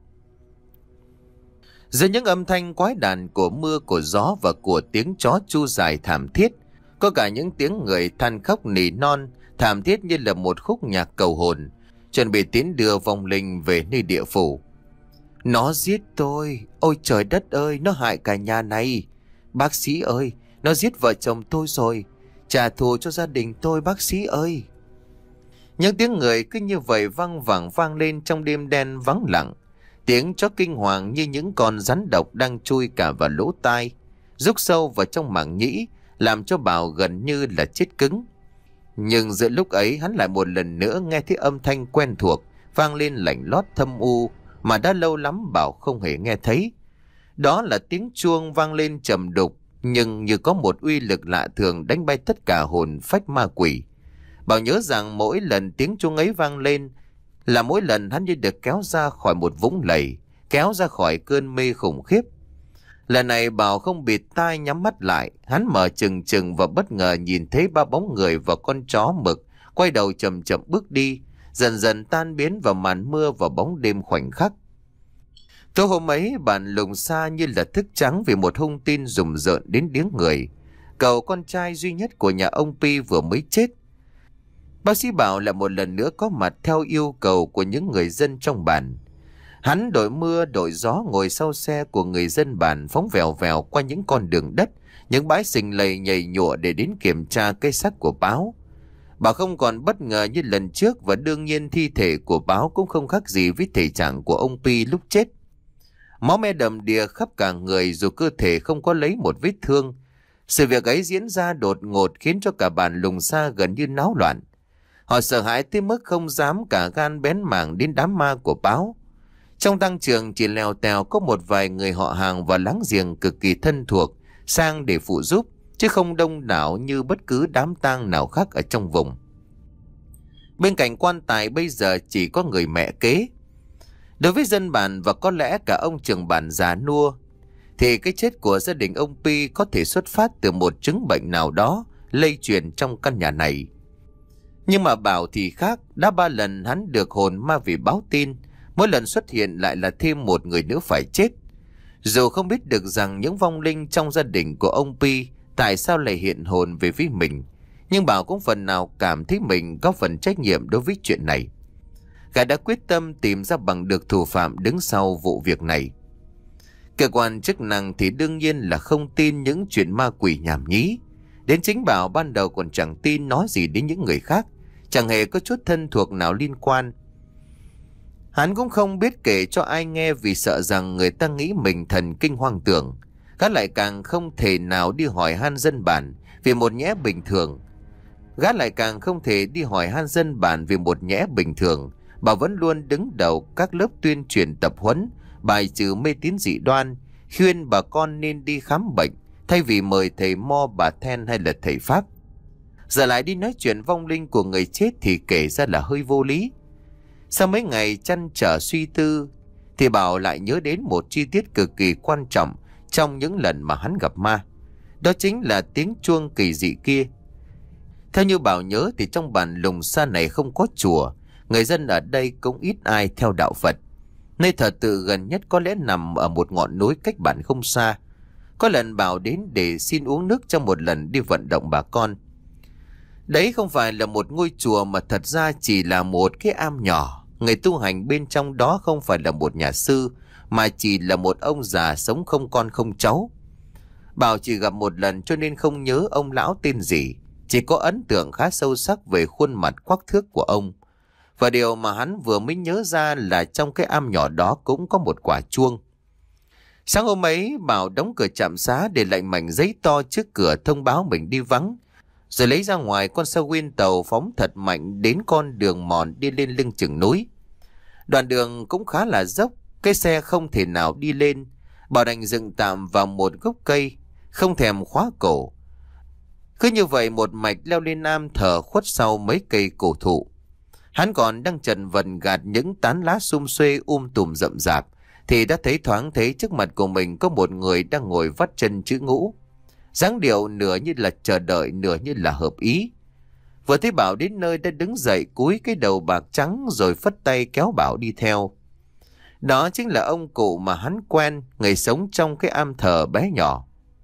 Speaker 1: Giữa những âm thanh quái đản của mưa, của gió và của tiếng chó chu dài thảm thiết, có cả những tiếng người than khóc nỉ non, thảm thiết như là một khúc nhạc cầu hồn, chuẩn bị tiến đưa vong linh về nơi địa phủ. Nó giết tôi, ôi trời đất ơi, nó hại cả nhà này. Bác sĩ ơi, nó giết vợ chồng tôi rồi, trả thù cho gia đình tôi bác sĩ ơi. Những tiếng người cứ như vậy vang vẳng vang lên trong đêm đen vắng lặng. Tiếng chó kinh hoàng như những con rắn độc đang chui cả vào lỗ tai, rúc sâu vào trong màng nhĩ, làm cho Bảo gần như là chết cứng. Nhưng giữa lúc ấy hắn lại một lần nữa nghe thấy âm thanh quen thuộc vang lên lạnh lót thâm u mà đã lâu lắm Bảo không hề nghe thấy. Đó là tiếng chuông vang lên trầm đục, nhưng như có một uy lực lạ thường đánh bay tất cả hồn phách ma quỷ. Bảo nhớ rằng mỗi lần tiếng chuông ấy vang lên là mỗi lần hắn như được kéo ra khỏi một vũng lầy, kéo ra khỏi cơn mê khủng khiếp. Lần này Bảo không bịt tai nhắm mắt lại, hắn mở trừng trừng và bất ngờ nhìn thấy ba bóng người và con chó mực quay đầu chậm chậm bước đi, dần dần tan biến vào màn mưa và bóng đêm khoảnh khắc. Tối hôm ấy bản lùng xa như là thức trắng vì một hung tin rùng rợn đến điếng người. Cậu con trai duy nhất của nhà ông Pi vừa mới chết. Bác sĩ Bảo lại một lần nữa có mặt theo yêu cầu của những người dân trong bản. Hắn đội mưa đội gió ngồi sau xe của người dân bản, phóng vèo vèo qua những con đường đất, những bãi sình lầy nhầy nhụa để đến kiểm tra cây xác của Báo. Bảo không còn bất ngờ như lần trước, và đương nhiên thi thể của Báo cũng không khác gì với thể trạng của ông Pi lúc chết. Máu me đầm đìa khắp cả người, dù cơ thể không có lấy một vết thương, Sự việc ấy diễn ra đột ngột khiến cho cả bản Lùng Sa gần như náo loạn. Họ sợ hãi tới mức không dám cả gan bén mảng đến đám ma của báo. Trong tăng trường chỉ lèo tèo có một vài người họ hàng và láng giềng cực kỳ thân thuộc sang để phụ giúp, chứ không đông đảo như bất cứ đám tang nào khác ở trong vùng. Bên cạnh quan tài bây giờ chỉ có người mẹ kế. Đối với dân bản và có lẽ cả ông trưởng bản già nua, thì cái chết của gia đình ông Pi có thể xuất phát từ một chứng bệnh nào đó lây truyền trong căn nhà này. Nhưng mà Bảo thì khác, đã ba lần hắn được hồn ma vì báo tin, mỗi lần xuất hiện lại là thêm một người nữa phải chết. Dù không biết được rằng những vong linh trong gia đình của ông Pi tại sao lại hiện hồn về với mình, nhưng Bảo cũng phần nào cảm thấy mình có phần trách nhiệm đối với chuyện này. Gã đã quyết tâm tìm ra bằng được thủ phạm đứng sau vụ việc này. Cơ quan chức năng thì đương nhiên là không tin những chuyện ma quỷ nhảm nhí. Đến chính Bảo ban đầu còn chẳng tin nói gì đến những người khác, chẳng hề có chút thân thuộc nào liên quan. Hắn cũng không biết kể cho ai nghe vì sợ rằng người ta nghĩ mình thần kinh hoang tưởng. Gã lại càng không thể nào đi hỏi han dân bản vì một nhẽ bình thường. Gã lại càng không thể đi hỏi han dân bản vì một nhẽ bình thường. Bà vẫn luôn đứng đầu các lớp tuyên truyền tập huấn, bài trừ mê tín dị đoan, khuyên bà con nên đi khám bệnh thay vì mời thầy mo bà then hay là thầy pháp. Giờ lại đi nói chuyện vong linh của người chết thì kể ra là hơi vô lý. Sau mấy ngày chăn trở suy tư thì Bảo lại nhớ đến một chi tiết cực kỳ quan trọng trong những lần mà hắn gặp ma. Đó chính là tiếng chuông kỳ dị kia. Theo như Bảo nhớ thì trong bản Lùng Sa này không có chùa, người dân ở đây cũng ít ai theo đạo Phật. Nơi thờ tự gần nhất có lẽ nằm ở một ngọn núi cách bản không xa. Có lần Bảo đến để xin uống nước trong một lần đi vận động bà con. Đấy không phải là một ngôi chùa mà thật ra chỉ là một cái am nhỏ. Người tu hành bên trong đó không phải là một nhà sư, mà chỉ là một ông già sống không con không cháu. Bảo chỉ gặp một lần cho nên không nhớ ông lão tên gì, chỉ có ấn tượng khá sâu sắc về khuôn mặt quắc thước của ông. Và điều mà hắn vừa mới nhớ ra là trong cái am nhỏ đó cũng có một quả chuông. Sáng hôm ấy, Bảo đóng cửa trạm xá để lại mảnh giấy to trước cửa thông báo mình đi vắng, rồi lấy ra ngoài con xe Win tàu phóng thật mạnh đến con đường mòn đi lên lưng chừng núi. Đoạn đường cũng khá là dốc, cái xe không thể nào đi lên. Bảo đành dừng tạm vào một gốc cây, không thèm khóa cổ. Cứ như vậy một mạch leo lên am thờ khuất sau mấy cây cổ thụ. Hắn còn đang chần vần gạt những tán lá sum xuê um tùm rậm rạp thì đã thấy thoáng thấy trước mặt của mình có một người đang ngồi vắt chân chữ ngũ. Dáng điệu nửa như là chờ đợi, nửa như là hợp ý. Vừa thấy Bảo đến nơi đã đứng dậy cúi cái đầu bạc trắng rồi phất tay kéo Bảo đi theo. Đó chính là ông cụ mà hắn quen, người sống trong cái am thờ bé nhỏ.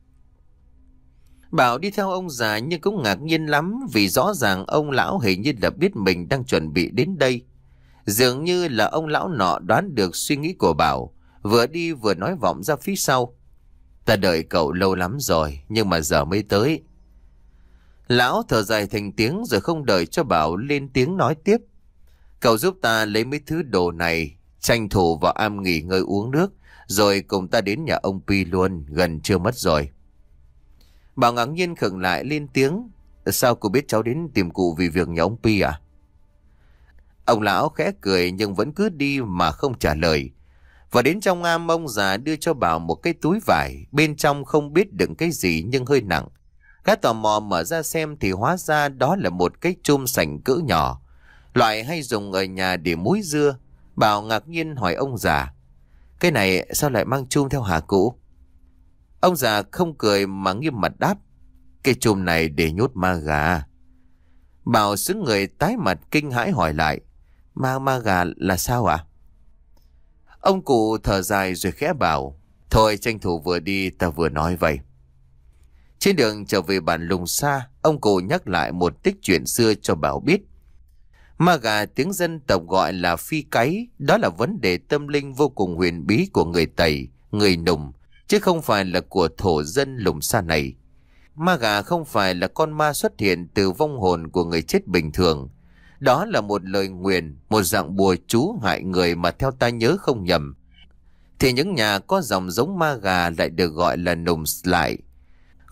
Speaker 1: Bảo đi theo ông già nhưng cũng ngạc nhiên lắm vì rõ ràng ông lão hình như là biết mình đang chuẩn bị đến đây. Dường như là ông lão nọ đoán được suy nghĩ của Bảo, vừa đi vừa nói vọng ra phía sau. Ta đợi cậu lâu lắm rồi, nhưng mà giờ mới tới. Lão thở dài thành tiếng rồi không đợi cho Bảo lên tiếng nói tiếp. Cậu giúp ta lấy mấy thứ đồ này, tranh thủ vào am nghỉ ngơi uống nước, rồi cùng ta đến nhà ông Pi luôn, gần trưa mất rồi. Bảo ngạc nhiên khựng lại lên tiếng. Sao cô biết cháu đến tìm cụ vì việc nhà ông Pi à? Ông lão khẽ cười nhưng vẫn cứ đi mà không trả lời. Và đến trong am, ông già đưa cho Bảo một cái túi vải, bên trong không biết đựng cái gì nhưng hơi nặng. Gã tò mò mở ra xem thì hóa ra đó là một cái chum sành cỡ nhỏ, loại hay dùng ở nhà để muối dưa. Bảo ngạc nhiên hỏi ông già, cái này sao lại mang chum theo hả cụ? Ông già không cười mà nghiêm mặt đáp, cái chum này để nhốt ma gà. Bảo sững người tái mặt kinh hãi hỏi lại, ma ma gà là sao ạ? À? Ông cụ thở dài rồi khẽ bảo, thôi tranh thủ vừa đi ta vừa nói vậy. Trên đường trở về bản Lùng Sa, ông cụ nhắc lại một tích chuyện xưa cho Bảo biết. Ma gà tiếng dân tộc gọi là phi cáy, đó là vấn đề tâm linh vô cùng huyền bí của người Tây, người Nùng, chứ không phải là của thổ dân Lùng Sa này. Ma gà không phải là con ma xuất hiện từ vong hồn của người chết bình thường. Đó là một lời nguyền, một dạng bùa chú hại người mà theo ta nhớ không nhầm, thì những nhà có dòng giống ma gà lại được gọi là Nùng lại.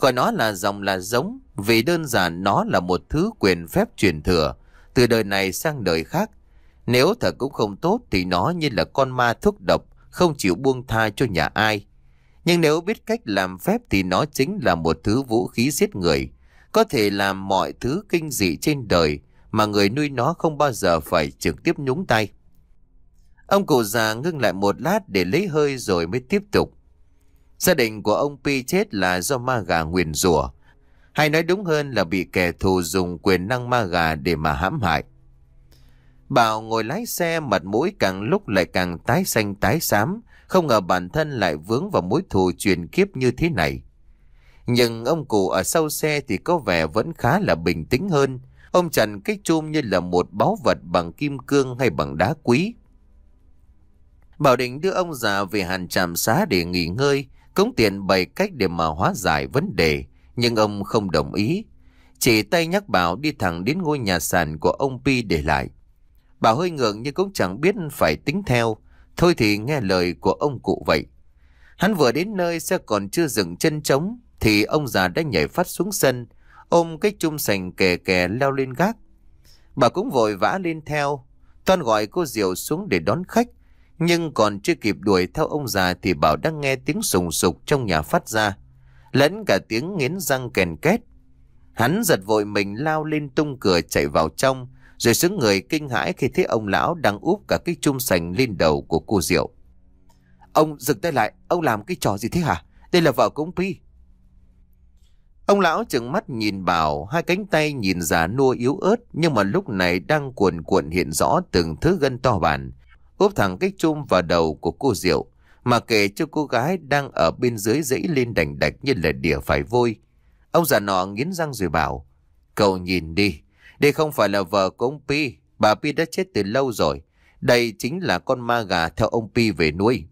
Speaker 1: Gọi nó là dòng là giống, vì đơn giản nó là một thứ quyền phép truyền thừa, từ đời này sang đời khác. Nếu thật cũng không tốt thì nó như là con ma thuốc độc, không chịu buông tha cho nhà ai. Nhưng nếu biết cách làm phép thì nó chính là một thứ vũ khí giết người, có thể làm mọi thứ kinh dị trên đời mà người nuôi nó không bao giờ phải trực tiếp nhúng tay. Ông cụ già ngưng lại một lát để lấy hơi rồi mới tiếp tục. Gia đình của ông Pi chết là do ma gà nguyền rủa, hay nói đúng hơn là bị kẻ thù dùng quyền năng ma gà để mà hãm hại. Bảo ngồi lái xe, mặt mũi càng lúc lại càng tái xanh tái xám, không ngờ bản thân lại vướng vào mối thù truyền kiếp như thế này. Nhưng ông cụ ở sau xe thì có vẻ vẫn khá là bình tĩnh hơn. Ông chặn cái chum như là một báu vật bằng kim cương hay bằng đá quý. Bảo định đưa ông già về hàn trạm xá để nghỉ ngơi, cũng tiện bày cách để mà hóa giải vấn đề, nhưng ông không đồng ý. Chỉ tay nhắc Bảo đi thẳng đến ngôi nhà sàn của ông Pi để lại. Bảo hơi ngượng nhưng cũng chẳng biết phải tính theo, thôi thì nghe lời của ông cụ vậy. Hắn vừa đến nơi xe còn chưa dừng chân trống thì ông già đã nhảy phát xuống sân, ôm cái chum sành kè kè leo lên gác. Bà cũng vội vã lên theo, toan gọi cô Diệu xuống để đón khách. Nhưng còn chưa kịp đuổi theo ông già thì Bảo đang nghe tiếng sùng sục trong nhà phát ra, lẫn cả tiếng nghiến răng kèn két. Hắn giật vội mình lao lên tung cửa chạy vào trong, rồi sững người kinh hãi khi thấy ông lão đang úp cả cái chum sành lên đầu của cô Diệu. Ông dừng tay lại, ông làm cái trò gì thế hả? Đây là vợ của ông Pi. Ông lão trừng mắt nhìn Bảo, hai cánh tay nhìn già nua yếu ớt nhưng mà lúc này đang cuồn cuộn hiện rõ từng thứ gân to bản, úp thẳng cái chum vào đầu của cô Diệu, mà kể cho cô gái đang ở bên dưới dãy lên đành đạch như là đỉa phải vôi. Ông già nọ nghiến răng rồi bảo, cậu nhìn đi, đây không phải là vợ của ông Pi, bà Pi đã chết từ lâu rồi. Đây chính là con ma gà theo ông Pi về nuôi.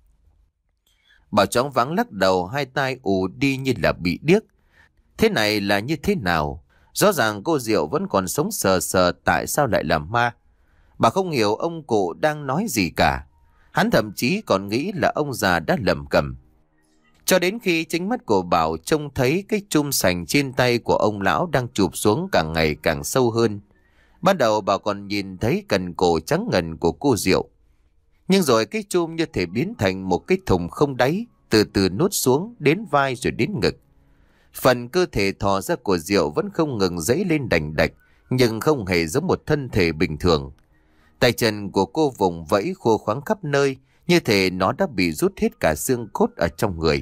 Speaker 1: Bảo choáng váng lắc đầu, hai tai ù đi như là bị điếc. Thế này là như thế nào? Rõ ràng cô Diệu vẫn còn sống sờ sờ, tại sao lại là ma? Bà không hiểu ông cụ đang nói gì cả. Hắn thậm chí còn nghĩ là ông già đã lầm cầm. Cho đến khi chính mắt của Bảo trông thấy cái chum sành trên tay của ông lão đang chụp xuống càng ngày càng sâu hơn. Ban đầu bà còn nhìn thấy cần cổ trắng ngần của cô Diệu. Nhưng rồi cái chum như thể biến thành một cái thùng không đáy, từ từ nuốt xuống đến vai rồi đến ngực. Phần cơ thể thò ra của Diệu vẫn không ngừng dãy lên đành đạch, nhưng không hề giống một thân thể bình thường. Tay chân của cô vùng vẫy khô khoắng khắp nơi, như thể nó đã bị rút hết cả xương cốt ở trong người.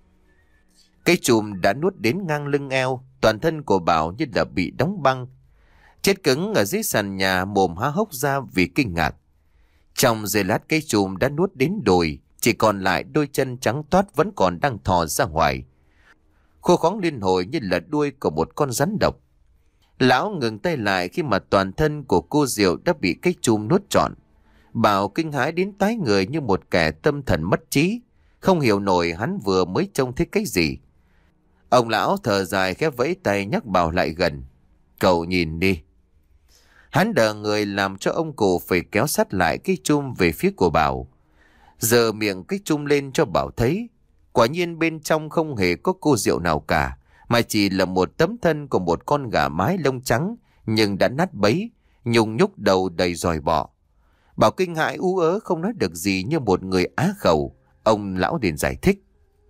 Speaker 1: Cái chùm đã nuốt đến ngang lưng eo, toàn thân của Bảo như là bị đóng băng. Chết cứng ở dưới sàn nhà, mồm há hốc ra vì kinh ngạc. Trong giây lát cái chùm đã nuốt đến đùi, chỉ còn lại đôi chân trắng toát vẫn còn đang thò ra ngoài. Khô khoắng liên hồi như là đuôi của một con rắn độc. Lão ngừng tay lại khi mà toàn thân của cô Diệu đã bị cái chùm nuốt trọn. Bảo kinh hãi đến tái người như một kẻ tâm thần mất trí, không hiểu nổi hắn vừa mới trông thấy cái gì. Ông lão thở dài khẽ vẫy tay nhắc Bảo lại gần. Cậu nhìn đi. Hắn đờ người làm cho ông cụ phải kéo sát lại cái chum về phía của Bảo. Giờ miệng cái chum lên cho Bảo thấy. Quả nhiên bên trong không hề có cô Diệu nào cả, mà chỉ là một tấm thân của một con gà mái lông trắng nhưng đã nát bấy, nhung nhúc đầu đầy giòi bọ. Bảo kinh hãi ú ớ không nói được gì như một người á khẩu. Ông lão liền giải thích.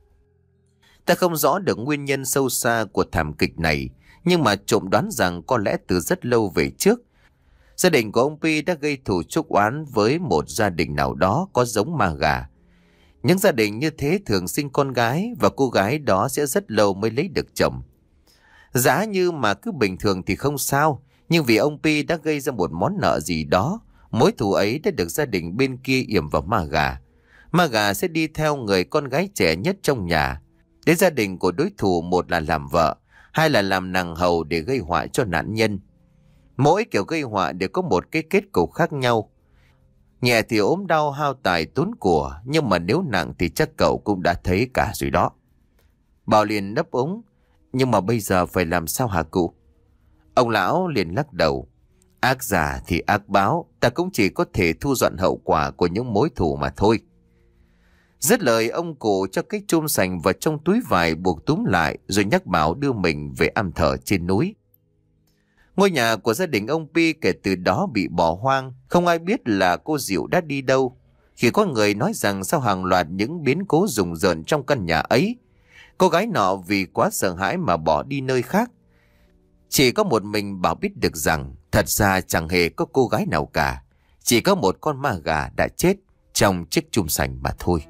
Speaker 1: Ta không rõ được nguyên nhân sâu xa của thảm kịch này, nhưng mà trộm đoán rằng có lẽ từ rất lâu về trước, gia đình của ông Pi đã gây thù chuốc oán với một gia đình nào đó có giống ma gà. Những gia đình như thế thường sinh con gái, và cô gái đó sẽ rất lâu mới lấy được chồng. Giá như mà cứ bình thường thì không sao, nhưng vì ông Pi đã gây ra một món nợ gì đó, mối thù ấy đã được gia đình bên kia yểm vào ma gà. Ma gà sẽ đi theo người con gái trẻ nhất trong nhà đến gia đình của đối thủ, một là làm vợ, hai là làm nàng hầu để gây họa cho nạn nhân. Mỗi kiểu gây họa đều có một cái kết cục khác nhau. Nhẹ thì ốm đau hao tài tốn của, nhưng mà nếu nặng thì chắc cậu cũng đã thấy cả rồi đó. Bảo liền đáp úng. Nhưng mà bây giờ phải làm sao hả cụ? Ông lão liền lắc đầu. Ác giả thì ác báo, ta cũng chỉ có thể thu dọn hậu quả của những mối thù mà thôi. Dứt lời, ông cụ cho cái chum sành vào trong túi vải buộc túm lại, rồi nhắc bảo đưa mình về am thờ trên núi. Ngôi nhà của gia đình ông Pi kể từ đó bị bỏ hoang, không ai biết là cô Diệu đã đi đâu. Khi có người nói rằng sau hàng loạt những biến cố rùng rợn trong căn nhà ấy, cô gái nọ vì quá sợ hãi mà bỏ đi nơi khác. Chỉ có một mình Bảo biết được rằng thật ra chẳng hề có cô gái nào cả, chỉ có một con ma gà đã chết trong chiếc chum sành mà thôi.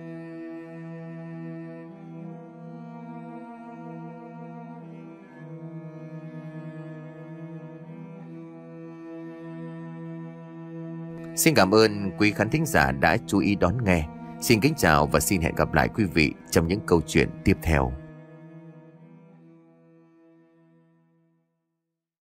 Speaker 1: Xin cảm ơn quý khán thính giả đã chú ý đón nghe. Xin kính chào và xin hẹn gặp lại quý vị trong những câu chuyện tiếp theo.